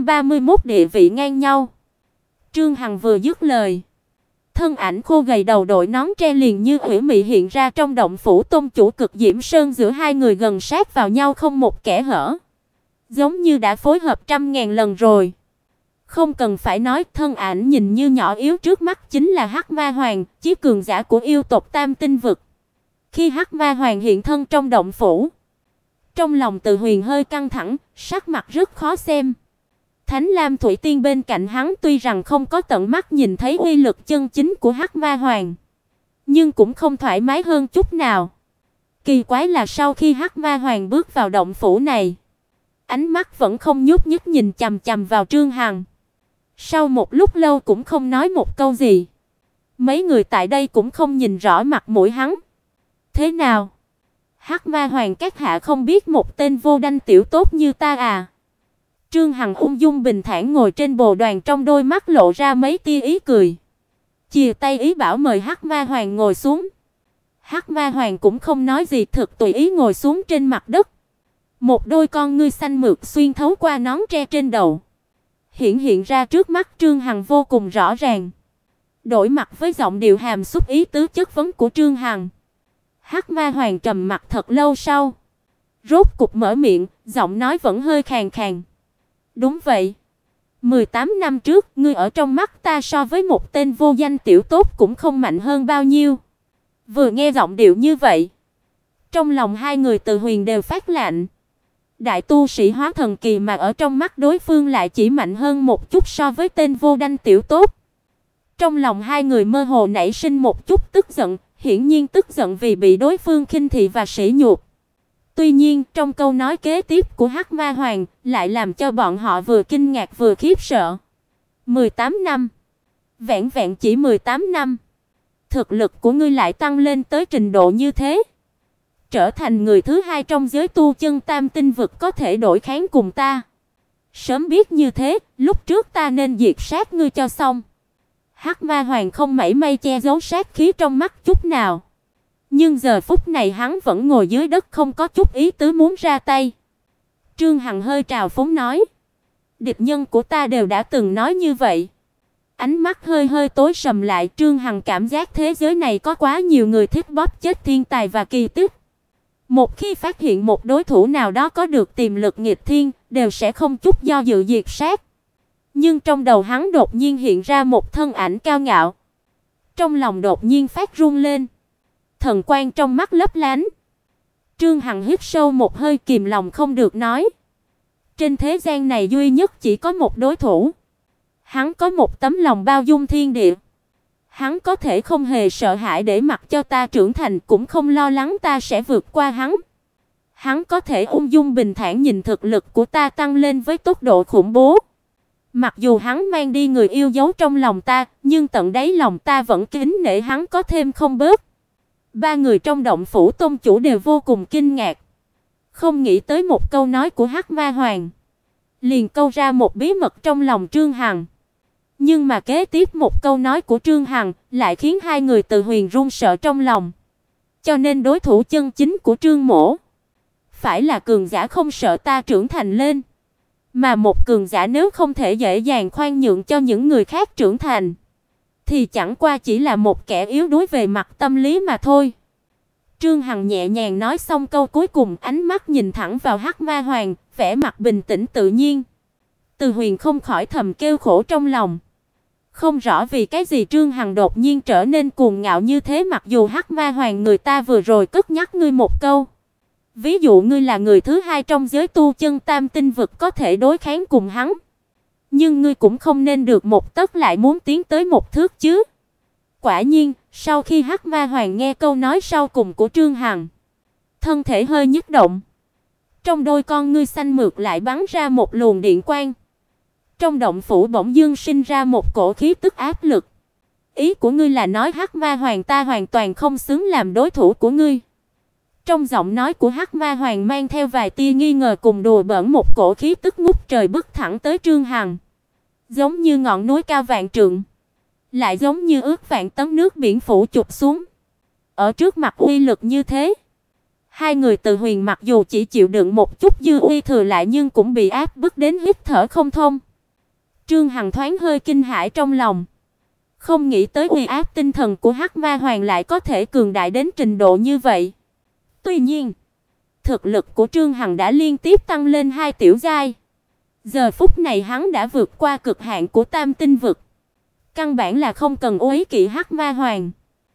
431 địa vị ngang nhau. Trương Hằng vừa dứt lời, thân ảnh khô gầy đầu đội nón tre liền như ủy mị hiện ra trong động phủ tôn chủ Cực Diễm Sơn, giữa hai người gần sát vào nhau không một kẽ hở, giống như đã phối hợp trăm ngàn lần rồi. Không cần phải nói, thân ảnh nhìn như nhỏ yếu trước mắt chính là Hắc Ma Hoàng, chí cường giả của yêu tộc Tam tinh vực. Khi Hắc Ma Hoàng hiện thân trong động phủ, trong lòng Từ Huyền hơi căng thẳng, sắc mặt rất khó xem. Thánh Lam Thủy Tiên bên cạnh hắn tuy rằng không có tận mắt nhìn thấy uy lực chân chính của Hắc Ma Hoàng, nhưng cũng không thoải mái hơn chút nào. Kỳ quái là sau khi Hắc Ma Hoàng bước vào động phủ này, ánh mắt vẫn không nhúc nhích nhìn chằm chằm vào Trương Hằng. Sau một lúc lâu cũng không nói một câu gì. Mấy người tại đây cũng không nhìn rõ mặt mũi hắn. Thế nào? Hắc Ma Hoàng các hạ không biết một tên vô đanh tiểu tốt như ta à? Trương Hằng ung dung bình thản ngồi trên bồ đoàn, trong đôi mắt lộ ra mấy tia ý cười. Chìa tay ý bảo mời Hắc Ma Hoàng ngồi xuống. Hắc Ma Hoàng cũng không nói gì, thực tùy ý ngồi xuống trên mặt đất. Một đôi con ngươi xanh mượt xuyên thấu qua nón tre trên đầu, hiện ra trước mắt Trương Hằng vô cùng rõ ràng. Đổi mặt với giọng điệu hàm xúc ý tứ chất vấn của Trương Hằng, Hắc Ma Hoàng trầm mặc thật lâu sau, rốt cục mở miệng, giọng nói vẫn hơi khàn khàn. Đúng vậy, 18 năm trước, ngươi ở trong mắt ta so với một tên vô danh tiểu tốt cũng không mạnh hơn bao nhiêu. Vừa nghe giọng điệu như vậy, trong lòng hai người Từ Huyền đều phát lạnh. Đại tu sĩ hóa thần kỳ mà ở trong mắt đối phương lại chỉ mạnh hơn một chút so với tên vô danh tiểu tốt. Trong lòng hai người mơ hồ nảy sinh một chút tức giận, hiển nhiên tức giận vì bị đối phương khinh thị và sỉ nhục. Tuy nhiên, trong câu nói kế tiếp của Hắc Ma Hoàng lại làm cho bọn họ vừa kinh ngạc vừa khiếp sợ. 18 năm, vẹn vẹn chỉ 18 năm, thực lực của ngươi lại tăng lên tới trình độ như thế, trở thành người thứ hai trong giới tu chân Tam Tinh vực có thể đối kháng cùng ta. Sớm biết như thế, lúc trước ta nên diệt sát ngươi cho xong. Hắc Ma Hoàng không mảy may che giấu sát khí trong mắt chút nào. Nhưng giờ phút này hắn vẫn ngồi dưới đất không có chút ý tứ muốn ra tay. Trương Hằng hơi trào phúng nói, địch nhân của ta đều đã từng nói như vậy. Ánh mắt hơi tối sầm lại, Trương Hằng cảm giác thế giới này có quá nhiều người thích bóp chết thiên tài và kỳ tích. Một khi phát hiện một đối thủ nào đó có được tiềm lực nghịch thiên, đều sẽ không chút do dự diệt sát. Nhưng trong đầu hắn đột nhiên hiện ra một thân ảnh cao ngạo. Trong lòng đột nhiên phát run lên. Thần quang trong mắt lấp lánh. Trương Hằng hít sâu một hơi, kìm lòng không được nói, trên thế gian này duy nhất chỉ có một đối thủ. Hắn có một tấm lòng bao dung thiên địa. Hắn có thể không hề sợ hãi để mặc cho ta trưởng thành, cũng không lo lắng ta sẽ vượt qua hắn. Hắn có thể ung dung bình thản nhìn thực lực của ta tăng lên với tốc độ khủng bố. Mặc dù hắn mang đi người yêu dấu trong lòng ta, nhưng tận đáy lòng ta vẫn kính nể hắn có thêm không bớt. Ba người trong động phủ tôn chủ đều vô cùng kinh ngạc. Không nghĩ tới một câu nói của Hắc Ma Hoàng liền câu ra một bí mật trong lòng Trương Hằng. Nhưng mà kế tiếp một câu nói của Trương Hằng lại khiến hai người Từ Huyền run sợ trong lòng. Cho nên đối thủ chân chính của Trương Mỗ phải là cường giả không sợ ta trưởng thành lên. Mà một cường giả nếu không thể dễ dàng khoan nhượng cho những người khác trưởng thành, thì chẳng qua chỉ là một kẻ yếu đuối về mặt tâm lý mà thôi. Trương Hằng nhẹ nhàng nói xong câu cuối cùng, ánh mắt nhìn thẳng vào Hắc Ma Hoàng, vẻ mặt bình tĩnh tự nhiên. Từ Huyền không khỏi thầm kêu khổ trong lòng. Không rõ vì cái gì Trương Hằng đột nhiên trở nên cuồng ngạo như thế, mặc dù Hắc Ma Hoàng người ta vừa rồi cất nhắc ngươi một câu. Ví dụ ngươi là người thứ hai trong giới tu chân Tam Tinh vực có thể đối kháng cùng hắn. Nhưng ngươi cũng không nên được một tấc lại muốn tiến tới một thước chứ. Quả nhiên, sau khi Hắc Ma Hoàng nghe câu nói sau cùng của Trương Hằng, thân thể hơi nhức động. Trong đôi con ngươi xanh mượt lại bắn ra một luồng điện quang. Trong động phủ bỗng dưng sinh ra một cổ khí tức áp lực. Ý của ngươi là nói Hắc Ma Hoàng ta hoàn toàn không xứng làm đối thủ của ngươi? Trong giọng nói của Hắc Ma Hoàng mang theo vài tia nghi ngờ cùng đùa bỡn, một cổ khí tức ngút trời bức thẳng tới Trương Hằng. Giống như ngọn núi cao vạn trượng, lại giống như ước vạn tấn nước biển phủ chụp xuống. Ở trước mặt uy lực như thế, hai người Từ Huyền mặc dù chỉ chịu đựng một chút dư uy thừa lại, nhưng cũng bị áp bức đến hít thở không thông. Trương Hằng thoáng hơi kinh hãi trong lòng, không nghĩ tới uy áp tinh thần của Hắc Ma Hoàng lại có thể cường đại đến trình độ như vậy. Tuy nhiên, thực lực của Trương Hằng đã liên tiếp tăng lên 2 tiểu giai. Giờ phút này hắn đã vượt qua cực hạn của Tam Tinh vực, căn bản là không cần úy kỵ Hắc Ma Hoàng.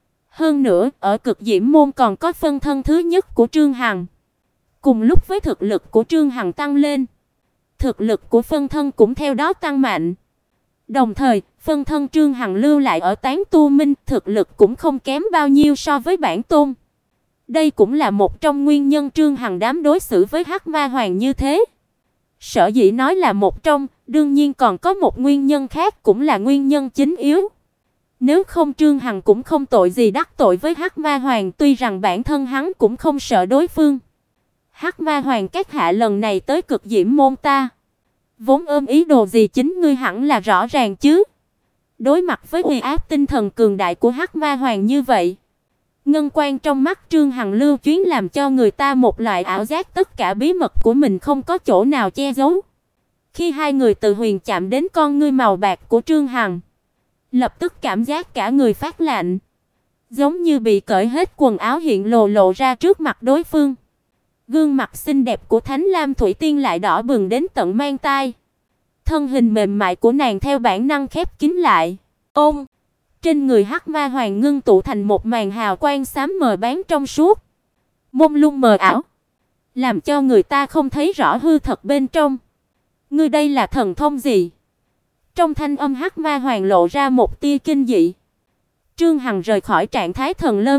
Hơn nữa, ở Cực Diễm môn còn có phân thân thứ nhất của Trương Hằng. Cùng lúc với thực lực của Trương Hằng tăng lên, thực lực của phân thân cũng theo đó tăng mạnh. Đồng thời, phân thân Trương Hằng lưu lại ở Tán Tu Minh, thực lực cũng không kém bao nhiêu so với bản tôn. Đây cũng là một trong nguyên nhân Trương Hằng dám đối xử với Hắc Ma Hoàng như thế. Sở dĩ nói là một trong, đương nhiên còn có một nguyên nhân khác, cũng là nguyên nhân chính yếu. Nếu không Trương Hằng cũng không tội gì đắc tội với Hắc Ma Hoàng, tuy rằng bản thân hắn cũng không sợ đối phương. Hắc Ma Hoàng các hạ lần này tới Cực Diễm môn ta, vốn ôm ý đồ gì chính ngươi hẳn là rõ ràng chứ. Đối mặt với uy áp tinh thần cường đại của Hắc Ma Hoàng như vậy, ngân quang trong mắt Trương Hằng lưu chuyến làm cho người ta một loại ảo giác tất cả bí mật của mình không có chỗ nào che giấu. Khi hai người từ huyền chạm đến con ngươi màu bạc của Trương Hằng, lập tức cảm giác cả người phát lạnh, giống như bị cởi hết quần áo hiện lộ ra trước mặt đối phương. Gương mặt xinh đẹp của Thánh Lam Thủy Tiên lại đỏ bừng đến tận mang tai. Thân hình mềm mại của nàng theo bản năng khép kín lại. Ôm, trên người Hắc Ma Hoàng ngưng tụ thành một màn hào quang xám mờ bám trong suốt, mông lung mờ ảo, làm cho người ta không thấy rõ hư thật bên trong. Ngươi đây là thần thông gì? Trong thanh âm Hắc Ma Hoàng lộ ra một tia kinh dị. Trương Hằng rời khỏi trạng thái thần lân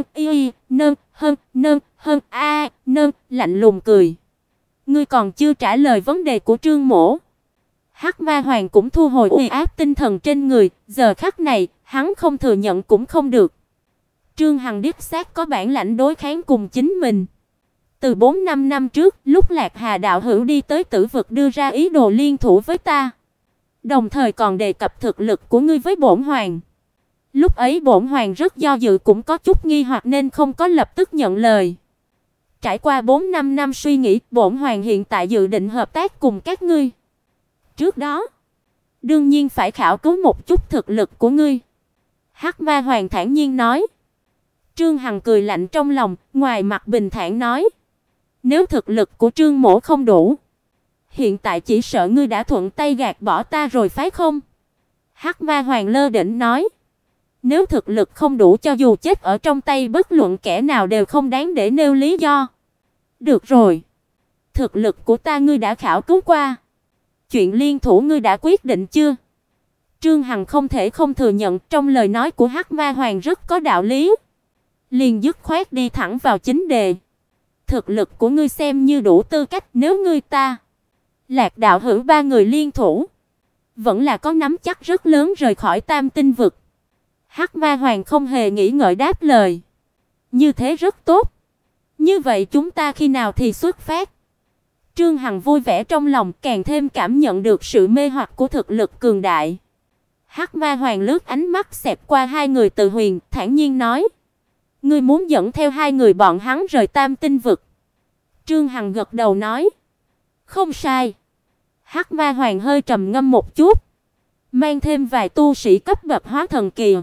lạnh lùng cười. Ngươi còn chưa trả lời vấn đề của Trương mỗ. Hắc Ma Hoàng cũng thu hồi uy áp tinh thần trên người, giờ khắc này, hắn không thừa nhận cũng không được. Trương Hằng đích xác có bản lãnh đối kháng cùng chính mình. Từ 4-5 năm trước, lúc Lạc Hà đạo hữu đi tới Tử vực đưa ra ý đồ liên thủ với ta, đồng thời còn đề cập thực lực của ngươi với bổn hoàng. Lúc ấy bổn hoàng rất do dự, cũng có chút nghi hoặc nên không có lập tức nhận lời. Trải qua 4-5 năm suy nghĩ, bổn hoàng hiện tại dự định hợp tác cùng các ngươi. Trước đó, đương nhiên phải khảo cứu một chút thực lực của ngươi." Hắc Ma Hoàng thản nhiên nói. Trương Hằng cười lạnh trong lòng, ngoài mặt bình thản nói: "Nếu thực lực của Trương mỗ không đủ, hiện tại chỉ sợ ngươi đã thuận tay gạt bỏ ta rồi phải không?" Hắc Ma Hoàng lơ đễnh nói: "Nếu thực lực không đủ, cho dù chết ở trong tay bất luận kẻ nào đều không đáng để nêu lý do." "Được rồi, thực lực của ta ngươi đã khảo cứu qua. Chuyện liên thủ ngươi đã quyết định chưa?" Trương Hằng không thể không thừa nhận, trong lời nói của Hắc Ma Hoàng rất có đạo lý. Liền dứt khoát đi thẳng vào chính đề. "Thực lực của ngươi xem như đủ tư cách, nếu ngươi ta, Lạc đạo hữu ba người liên thủ, vẫn là có nắm chắc rất lớn rời khỏi Tam Tinh vực." Hắc Ma Hoàng không hề nghĩ ngợi đáp lời. "Như thế rất tốt. Như vậy chúng ta khi nào thì xuất phát?" Trương Hằng vui vẻ trong lòng, càng thêm cảm nhận được sự mê hoặc của thực lực cường đại. Hắc Ma Hoàng lướt ánh mắt xẹt qua hai người Từ Huyền, thản nhiên nói: "Ngươi muốn dẫn theo hai người bọn hắn rời Tam Tinh vực?" Trương Hằng gật đầu nói: "Không sai." Hắc Ma Hoàng hơi trầm ngâm một chút, mang thêm vài tu sĩ cấp bậc hóa thần kỳ,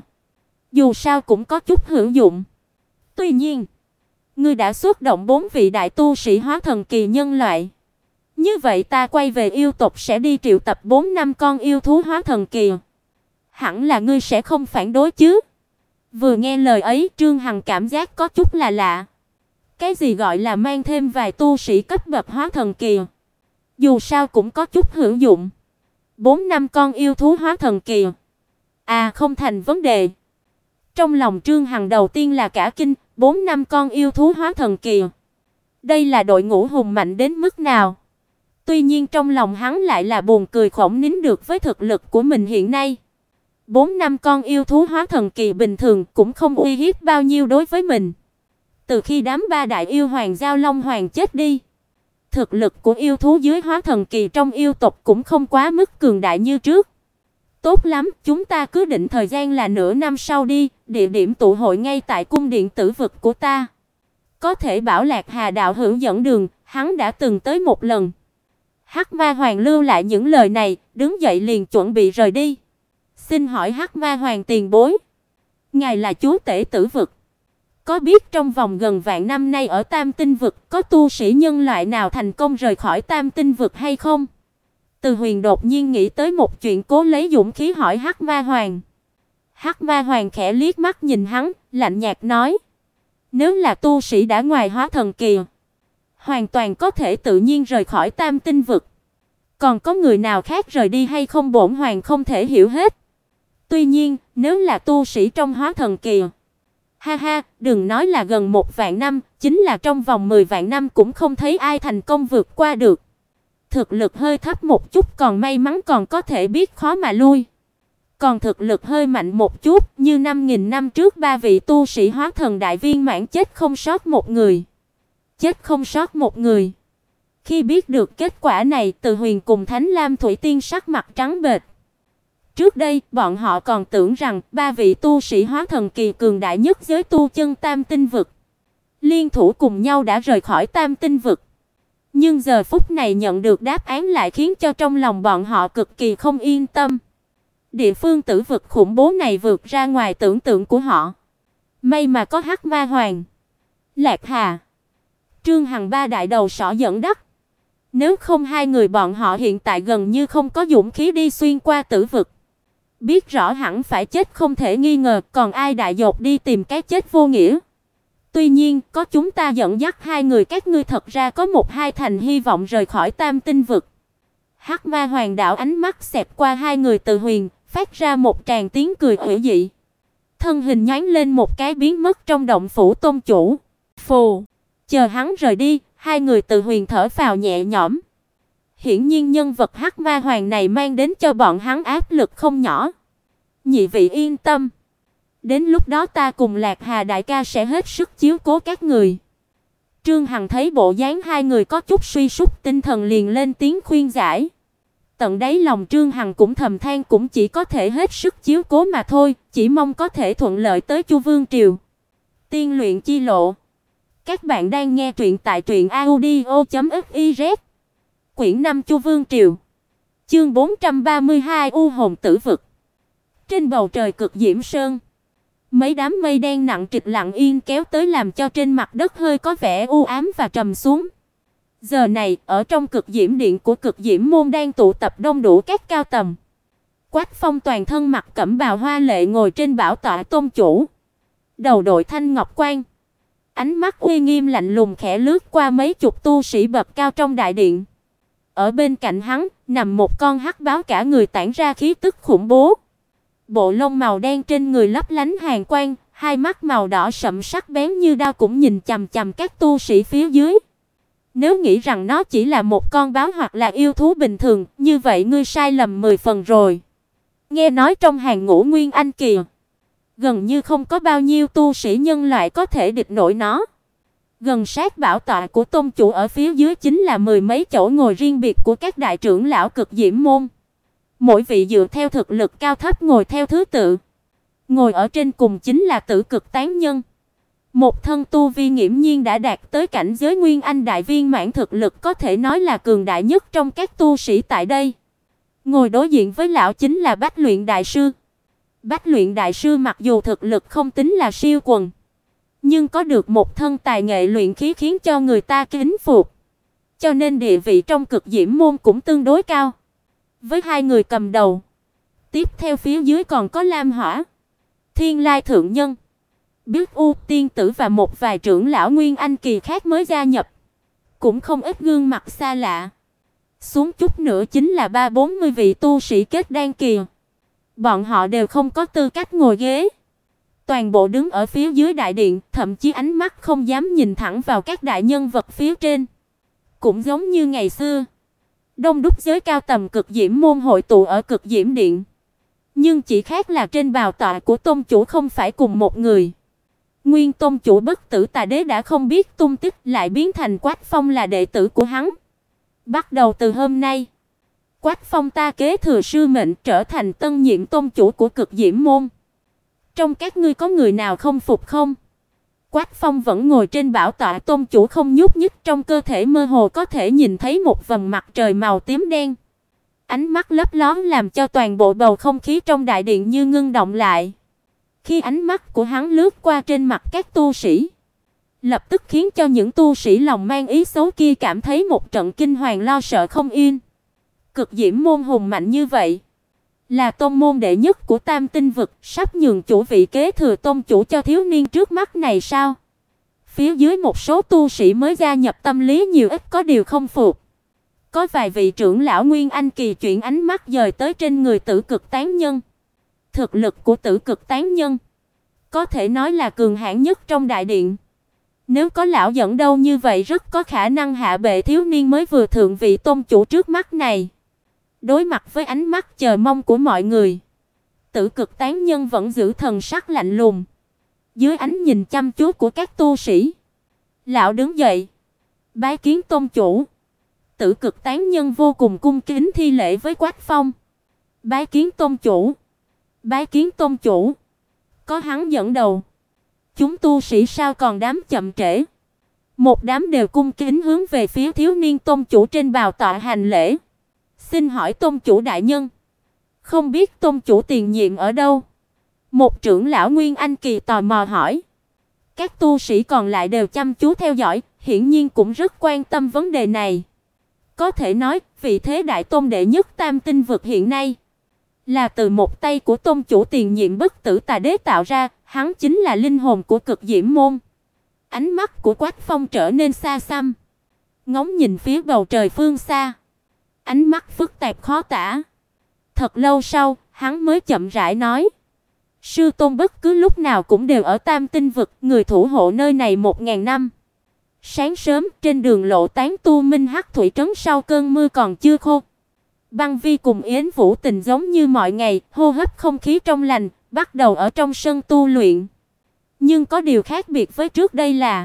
dù sao cũng có chút hữu dụng. "Tuy nhiên, ngươi đã xuất động 4 vị đại tu sĩ hóa thần kỳ nhân loại. Như vậy ta quay về yêu tộc sẽ đi triệu tập 4-5 con yêu thú hóa thần kỳ. Hẳn là ngươi sẽ không phản đối chứ?" Vừa nghe lời ấy, Trương Hằng cảm giác có chút là lạ. Cái gì gọi là mang thêm vài tu sĩ cấp bậc hóa thần kỳ? Dù sao cũng có chút hữu dụng. 4-5 con yêu thú hóa thần kỳ. À, không thành vấn đề. Trong lòng Trương Hằng đầu tiên là cả kinh, 4-5 con yêu thú hóa thần kỳ. Đây là đội ngũ hùng mạnh đến mức nào? Tuy nhiên trong lòng hắn lại là buồn cười khổng nín được với thực lực của mình hiện nay. 4-5 con yêu thú hóa thần kỳ bình thường cũng không uy hiếp bao nhiêu đối với mình. Từ khi đám ba đại yêu hoàng Giao Long Hoàng chết đi, thực lực của yêu thú dưới hóa thần kỳ trong yêu tộc cũng không quá mức cường đại như trước. "Tốt lắm, chúng ta cứ định thời gian là nửa năm sau đi, địa điểm tụ hội ngay tại cung điện Tử vực của ta. Có thể bảo Lạc Hà đạo hữu dẫn đường, hắn đã từng tới một lần." Hắc Ma Hoàng lưu lại những lời này, đứng dậy liền chuẩn bị rời đi. "Xin hỏi Hắc Ma Hoàng tiền bối, ngài là chúa tể Tử vực, có biết trong vòng gần vạn năm nay ở Tam Tinh vực có tu sĩ nhân loại nào thành công rời khỏi Tam Tinh vực hay không?" Từ Huyền đột nhiên nghĩ tới một chuyện, cố lấy dũng khí hỏi Hắc Ma Hoàng. Hắc Ma Hoàng khẽ liếc mắt nhìn hắn, lạnh nhạt nói: "Nếu là tu sĩ đã ngoài hóa thần kỳ, hoàn toàn có thể tự nhiên rời khỏi Tam Tinh vực. Còn có người nào khác rời đi hay không bổn hoàng không thể hiểu hết. Tuy nhiên, nếu là tu sĩ trong hóa thần kỳ, ha ha, đừng nói là gần 1 vạn năm, chính là trong vòng 10 vạn năm cũng không thấy ai thành công vượt qua được. Thực lực hơi thấp một chút còn may mắn còn có thể biết khó mà lui. Còn thực lực hơi mạnh một chút, như 5000 năm trước 3 vị tu sĩ hóa thần đại viên mãn chết không sót một người. Chết không sót một người. Khi biết được kết quả này, Từ Huyền cùng Thánh Lam Thủy Tiên sắc mặt trắng bệch. Trước đây, bọn họ còn tưởng rằng 3 vị tu sĩ hóa thần kỳ cường đại nhất giới tu chân Tam Tinh vực liên thủ cùng nhau đã rời khỏi Tam Tinh vực. Nhưng giờ phút này nhận được đáp án lại khiến cho trong lòng bọn họ cực kỳ không yên tâm. Địa phương tử vực khủng bố này vượt ra ngoài tưởng tượng của họ. May mà có Hắc Ma Hoàng, Lạc Hà, Trương Hằng ba đại đầu sỏ dẫn dắt. Nếu không hai người bọn họ hiện tại gần như không có dũng khí đi xuyên qua tử vực. Biết rõ hẳn phải chết không thể nghi ngờ, còn ai đại dột đi tìm cái chết vô nghĩa. Tuy nhiên, có chúng ta dẫn dắt hai người các ngươi thật ra có 1-2 thành hy vọng rời khỏi Tam Tinh vực. Hắc Ma Hoàng đảo ánh mắt xẹt qua hai người Từ Huyền, phát ra một tràng tiếng cười ủy dị. Thân hình nhoáng lên một cái biến mất trong động phủ tôn chủ. Phù, chờ hắn rời đi, hai người Từ Huyền thở phào nhẹ nhõm. Hiển nhiên nhân vật Hắc Ma Hoàng này mang đến cho bọn hắn áp lực không nhỏ. Nhị vị yên tâm, đến lúc đó ta cùng Lạc Hà đại ca sẽ hết sức chiếu cố các người. Trương Hằng thấy bộ dáng hai người có chút suy sút tinh thần liền lên tiếng khuyên giải. Tận đáy lòng Trương Hằng cũng thầm than cũng chỉ có thể hết sức chiếu cố mà thôi, chỉ mong có thể thuận lợi tới Chu Vương triều. Tiên luyện chi lộ. Các bạn đang nghe truyện tại truyệnaudio.fiz. Quyển 5 Chu Vương triều. Chương 432 U hồn tử vực. Trên bầu trời cực diễm sơn, mấy đám mây đen nặng trịch lặng yên kéo tới làm cho trên mặt đất hơi có vẻ u ám và trầm xuống. Giờ này, ở trong cực diễm điện của cực diễm môn đang tụ tập đông đủ các cao tầng. Quách Phong toàn thân mặc cẩm bào hoa lệ ngồi trên bảo tọa tôn chủ, đầu đội thanh ngọc quan, ánh mắt uy nghiêm lạnh lùng khẽ lướt qua mấy chục tu sĩ bậc cao trong đại điện. Ở bên cạnh hắn, nằm một con hắc báo cả người tản ra khí tức khủng bố. Bộ lông màu đen trên người lấp lánh hàn quang, hai mắt màu đỏ sẫm sắc bén như đao cũng nhìn chằm chằm các tu sĩ phía dưới. Nếu nghĩ rằng nó chỉ là một con báo hoặc là yêu thú bình thường, như vậy ngươi sai lầm 10 phần rồi. Nghe nói trong hàng ngũ Nguyên Anh kỳ, gần như không có bao nhiêu tu sĩ nhân loại có thể địch nổi nó. Gần sát bảo tọa của tôn chủ ở phía dưới chính là 10 mấy chỗ ngồi riêng biệt của các đại trưởng lão cực diễm môn. Mỗi vị dựa theo thực lực cao thấp ngồi theo thứ tự. Ngồi ở trên cùng chính là Tử Cực Tán Nhân. Một thân tu vi nghiễm nhiên đã đạt tới cảnh giới Nguyên Anh đại viên mãn, thực lực có thể nói là cường đại nhất trong các tu sĩ tại đây. Ngồi đối diện với lão chính là Bách Luyện đại sư. Bách Luyện đại sư mặc dù thực lực không tính là siêu quần, nhưng có được một thân tài nghệ luyện khí khiến cho người ta kính phục, cho nên địa vị trong cực diễm môn cũng tương đối cao. Với hai người cầm đầu, tiếp theo phía dưới còn có Lam Hỏa, Thiên Lai thượng nhân, Biết U tiên tử và một vài trưởng lão Nguyên Anh kỳ khác mới gia nhập, cũng không ít gương mặt xa lạ. Xuống chút nữa chính là 30-40 vị tu sĩ kết đan kỳ. Bọn họ đều không có tư cách ngồi ghế, toàn bộ đứng ở phía dưới đại điện, thậm chí ánh mắt không dám nhìn thẳng vào các đại nhân vật phía trên. Cũng giống như ngày xưa, đông đúc giới cao tầm cực diễm môn hội tụ ở cực diễm điện. Nhưng chỉ khác là trên bào tọa của tôn chủ không phải cùng một người. Nguyên tôn chủ Bất Tử Tà Đế đã không biết tung tích, lại biến thành Quách Phong là đệ tử của hắn. Bắt đầu từ hôm nay, Quách Phong ta kế thừa sư mệnh, trở thành tân nhiệm tôn chủ của cực diễm môn. Trong các ngươi có người nào không phục không? Quách Phong vẫn ngồi trên bảo tọa tôn chủ không nhúc nhích, trong cơ thể mơ hồ có thể nhìn thấy một vầng mặt trời màu tím đen. Ánh mắt lấp ló làm cho toàn bộ bầu không khí trong đại điện như ngưng động lại. Khi ánh mắt của hắn lướt qua trên mặt các tu sĩ, lập tức khiến cho những tu sĩ lòng mang ý xấu kia cảm thấy một trận kinh hoàng lo sợ không yên. Cực diễm môn hùng mạnh như vậy, là tôn môn đệ nhất của Tam Tinh vực, sắp nhường chủ vị kế thừa tôn chủ cho thiếu niên trước mắt này sao? Phía dưới một số tu sĩ mới gia nhập tâm lý nhiều ít có điều không phục. Có vài vị trưởng lão Nguyên Anh kỳ chuyển ánh mắt dời tới trên người Tử Cực Tán Nhân. Thực lực của Tử Cực Tán Nhân có thể nói là cường hãn nhất trong đại điện. Nếu có lão dẫn đâu như vậy rất có khả năng hạ bệ thiếu niên mới vừa thượng vị tôn chủ trước mắt này. Đối mặt với ánh mắt chờ mong của mọi người, Tử Cực Tán Nhân vẫn giữ thần sắc lạnh lùng. Dưới ánh nhìn chăm chú của các tu sĩ, lão đứng dậy, bái kiến tôn chủ. Tử Cực Tán Nhân vô cùng cung kính thi lễ với Quách Phong. Bái kiến tôn chủ. Bái kiến tôn chủ. Có hắn dẫn đầu, chúng tu sĩ sao còn dám chậm trễ. Một đám đều cung kính hướng về phía thiếu niên tôn chủ trên bào tọa hành lễ. Xin hỏi tôn chủ đại nhân, không biết tôn chủ tiền nhiệm ở đâu? Một trưởng lão Nguyên Anh kỳ tò mò hỏi. Các tu sĩ còn lại đều chăm chú theo dõi, hiển nhiên cũng rất quan tâm vấn đề này. Có thể nói, vị thế đại tôn đệ nhất Tam Tinh vực hiện nay là từ một tay của tôn chủ tiền nhiệm Bất Tử Tà Đế tạo ra, hắn chính là linh hồn của Cực Diễm môn. Ánh mắt của Quách Phong trở nên xa xăm, ngóng nhìn phía bầu trời phương xa, ánh mắt phức tạp khó tả. Thật lâu sau, hắn mới chậm rãi nói: "Sư tôn bất cứ lúc nào cũng đều ở Tam Tinh vực, người thủ hộ nơi này 1000 năm." Sáng sớm, trên đường lộ tán tu Minh Hắc Thủy trấn sau cơn mưa còn chưa khô. Băng Vi cùng Yến Vũ Tình giống như mọi ngày, hô hấp không khí trong lành, bắt đầu ở trong sân tu luyện. Nhưng có điều khác biệt với trước đây là,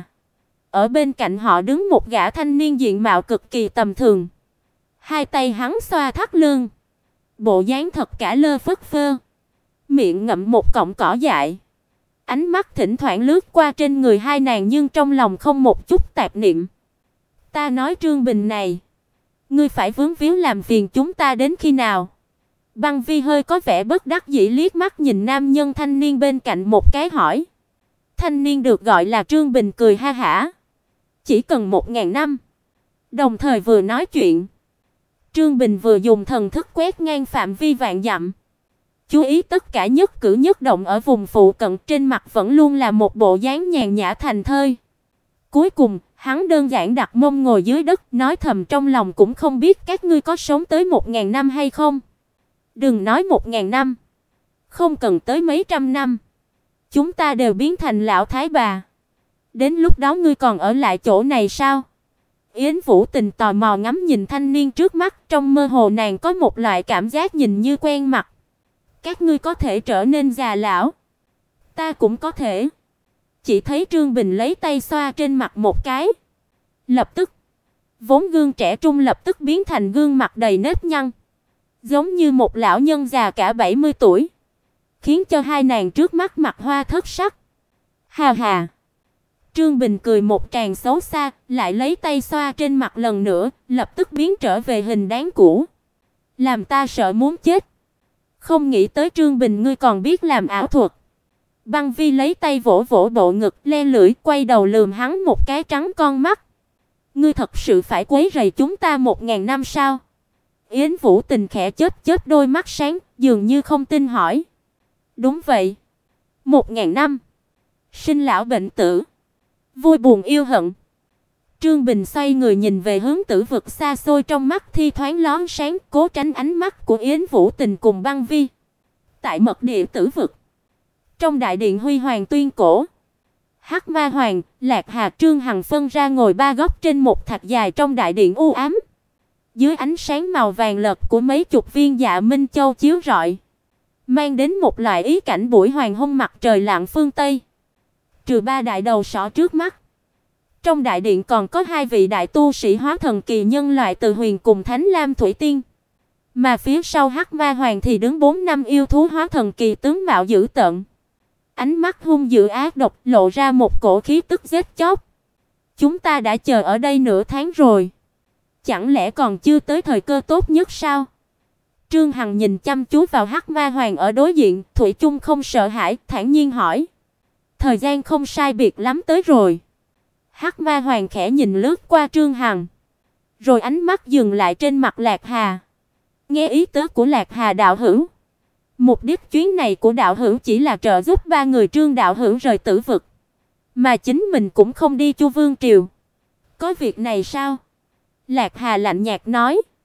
ở bên cạnh họ đứng một gã thanh niên diện mạo cực kỳ tầm thường. Hai tay hắn xoa thắt lưng, bộ dáng thật cả lơ phất phơ, miệng ngậm một cọng cỏ dại. Ánh mắt thỉnh thoảng lướt qua trên người hai nàng nhưng trong lòng không một chút tạp niệm. "Ta nói Trương Bình này, ngươi phải vướng víu làm phiền chúng ta đến khi nào?" Băng Vi hơi có vẻ bất đắc dĩ liếc mắt nhìn nam nhân thanh niên bên cạnh một cái hỏi. Thanh niên được gọi là Trương Bình cười ha hả. "Chỉ cần 1000 năm." Đồng thời vừa nói chuyện, Trương Bình vừa dùng thần thức quét ngang phạm vi vạn dặm, chú ý tất cả nhất cử nhất động ở vùng phụ cận, trên mặt vẫn luôn là một bộ dáng nhàn nhã thành thơi. Cuối cùng, hắn đơn giản đặt mông ngồi dưới đất, nói thầm trong lòng cũng không biết các ngươi có sống tới 1000 năm hay không. Đừng nói 1000 năm, không cần tới mấy trăm năm, chúng ta đều biến thành lão thái bà. Đến lúc đó ngươi còn ở lại chỗ này sao? Yến Vũ Tình tò mò ngắm nhìn thanh niên trước mắt, trong mơ hồ nàng có một loại cảm giác nhìn như quen mặt. Các ngươi có thể trở nên già lão, ta cũng có thể. Chỉ thấy Trương Bình lấy tay xoa trên mặt một cái, lập tức, vốn gương trẻ trung lập tức biến thành gương mặt đầy nếp nhăn, giống như một lão nhân già cả 70 tuổi, khiến cho hai nàng trước mắt mặt hoa thất sắc. Hà hà. Trương Bình cười một tràng xấu xa, lại lấy tay xoa trên mặt lần nữa, lập tức biến trở về hình dáng cũ. Làm ta sợ muốn chết. Không nghĩ tới Trương Bình ngươi còn biết làm ảo thuật. Băng Vi lấy tay vỗ vỗ bộ ngực, le lưỡi, quay đầu lườm hắn một cái trắng con mắt. Ngươi thật sự phải quấy rầy chúng ta 1000 năm sao? Yến Vũ Tình khẽ chớp chớp đôi mắt sáng, dường như không tin hỏi. Đúng vậy. 1000 năm. Sinh lão bệnh tử, vui buồn yêu hận. Trương Bình xoay người nhìn về hướng Tử vực xa xôi, trong mắt thi thoáng lóe sáng, cố tránh ánh mắt của Yến Vũ Tình cùng Băng Vi. Tại mật địa Tử vực, trong đại điện huy hoàng tuyên cổ, Hắc Ma Hoàng, Lạc Hà, Trương Hằng phân ra ngồi ba góc trên một thạch dài trong đại điện u ám. Dưới ánh sáng màu vàng lợt của mấy chục viên Dạ Minh Châu chiếu rọi, mang đến một loại ý cảnh buổi hoàng hôn mặt trời lặn phương Tây. Trừ ba đại đầu sỏ trước mắt, trong đại điện còn có hai vị đại tu sĩ hóa thần kỳ nhân loại Từ Huyền cùng Thánh Lam Thủy Tiên. Mà phía sau Hắc Ma Hoàng thì đứng 4 năm yêu thú hóa thần kỳ tướng mạo dữ tợn, ánh mắt hung dữ ác độc, lộ ra một cổ khí tức giết chóc. Chúng ta đã chờ ở đây nửa tháng rồi, chẳng lẽ còn chưa tới thời cơ tốt nhất sao? Trương Hằng nhìn chăm chú vào Hắc Ma Hoàng ở đối diện, thủy chung không sợ hãi, thản nhiên hỏi. Thời gian không sai biệt lắm tới rồi. Hắc Ma Hoàng khẽ nhìn lướt qua Trương Hằng, rồi ánh mắt dừng lại trên mặt Lạc Hà. Nghe ý tứ của Lạc Hà đạo hữu, mục đích chuyến này của đạo hữu chỉ là trợ giúp ba người Trương đạo hữu rời Tử vực, mà chính mình cũng không đi Chu Vương triều. Có việc này sao? Lạc Hà lạnh nhạt nói.